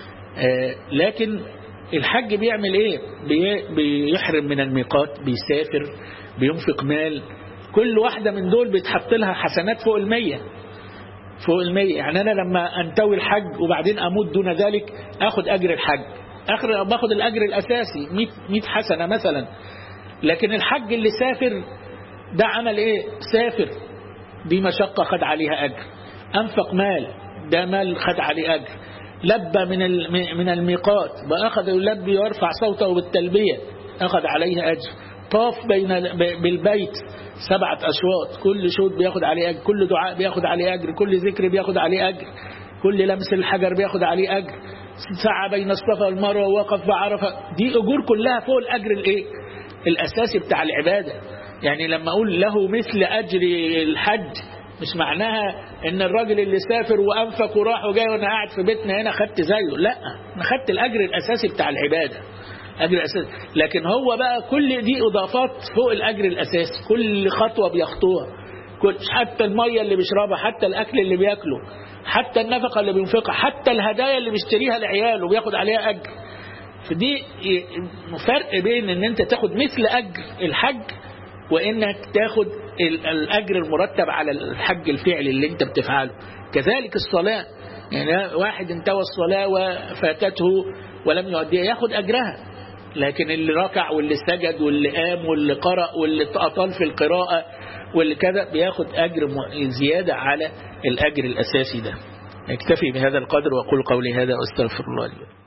لكن الحج بيعمل ايه؟ بيحرم من الميقات، بيسافر، بينفق مال، كل واحدة من دول بيتحط لها حسنات فوق 100 فوق 100. يعني أنا لما أنتوي الحج وبعدين أموت دون ذلك أخذ أجر الحج، باخد الأجر الأساسي 100 حسنة مثلا. لكن الحج اللي سافر ده عمل ايه؟ سافر، دي مشقة خد عليها أجر، أنفق مال، ده مال خد عليه أجر، لبى من الميقات بأخذ يلبي ويرفع صوته بالتلبية أخذ عليه أجر، طاف بالبيت 7 أشواط، كل شوط بياخد عليه أجر، كل دعاء بياخد عليه أجر، كل ذكر بياخد عليه أجر، كل لمس الحجر بياخد عليه أجر، سعى بين الصفا والمروة ووقف بعرفة، دي أجور كلها فوق الأجر الأساسي بتاع العبادة. يعني لما أقول له مثل أجر الحج مش معناها ان الراجل اللي سافر وانفق وراح وجاي وانا قاعد في بيتنا هنا خدت زيه، لا، انا خدت الاجر الاساسي بتاع العباده، اجر اساسي. لكن هو بقى كل دي اضافات فوق الاجر الاساسي، كل خطوه بيخطوها، حتى الميه اللي بيشربها، حتى الاكل اللي بياكله، حتى النفقه اللي بينفقها، حتى الهدايا اللي بيشتريها لعياله وبياخد عليها اجر. فدي فرق بين ان انت تاخد مثل اجر الحج وإنك تاخد الأجر المرتب على الحج الفعلي اللي انت بتفعله. كذلك الصلاة، يعني واحد انتوى الصلاة وفاتته ولم يؤديها ياخد أجرها، لكن اللي ركع واللي سجد واللي قام واللي قرأ واللي أطال في القراءة واللي كذا بياخد أجر زيادة على الأجر الأساسي ده. اكتفي بهذا القدر وأقول قولي هذا وأستغفر الله لي.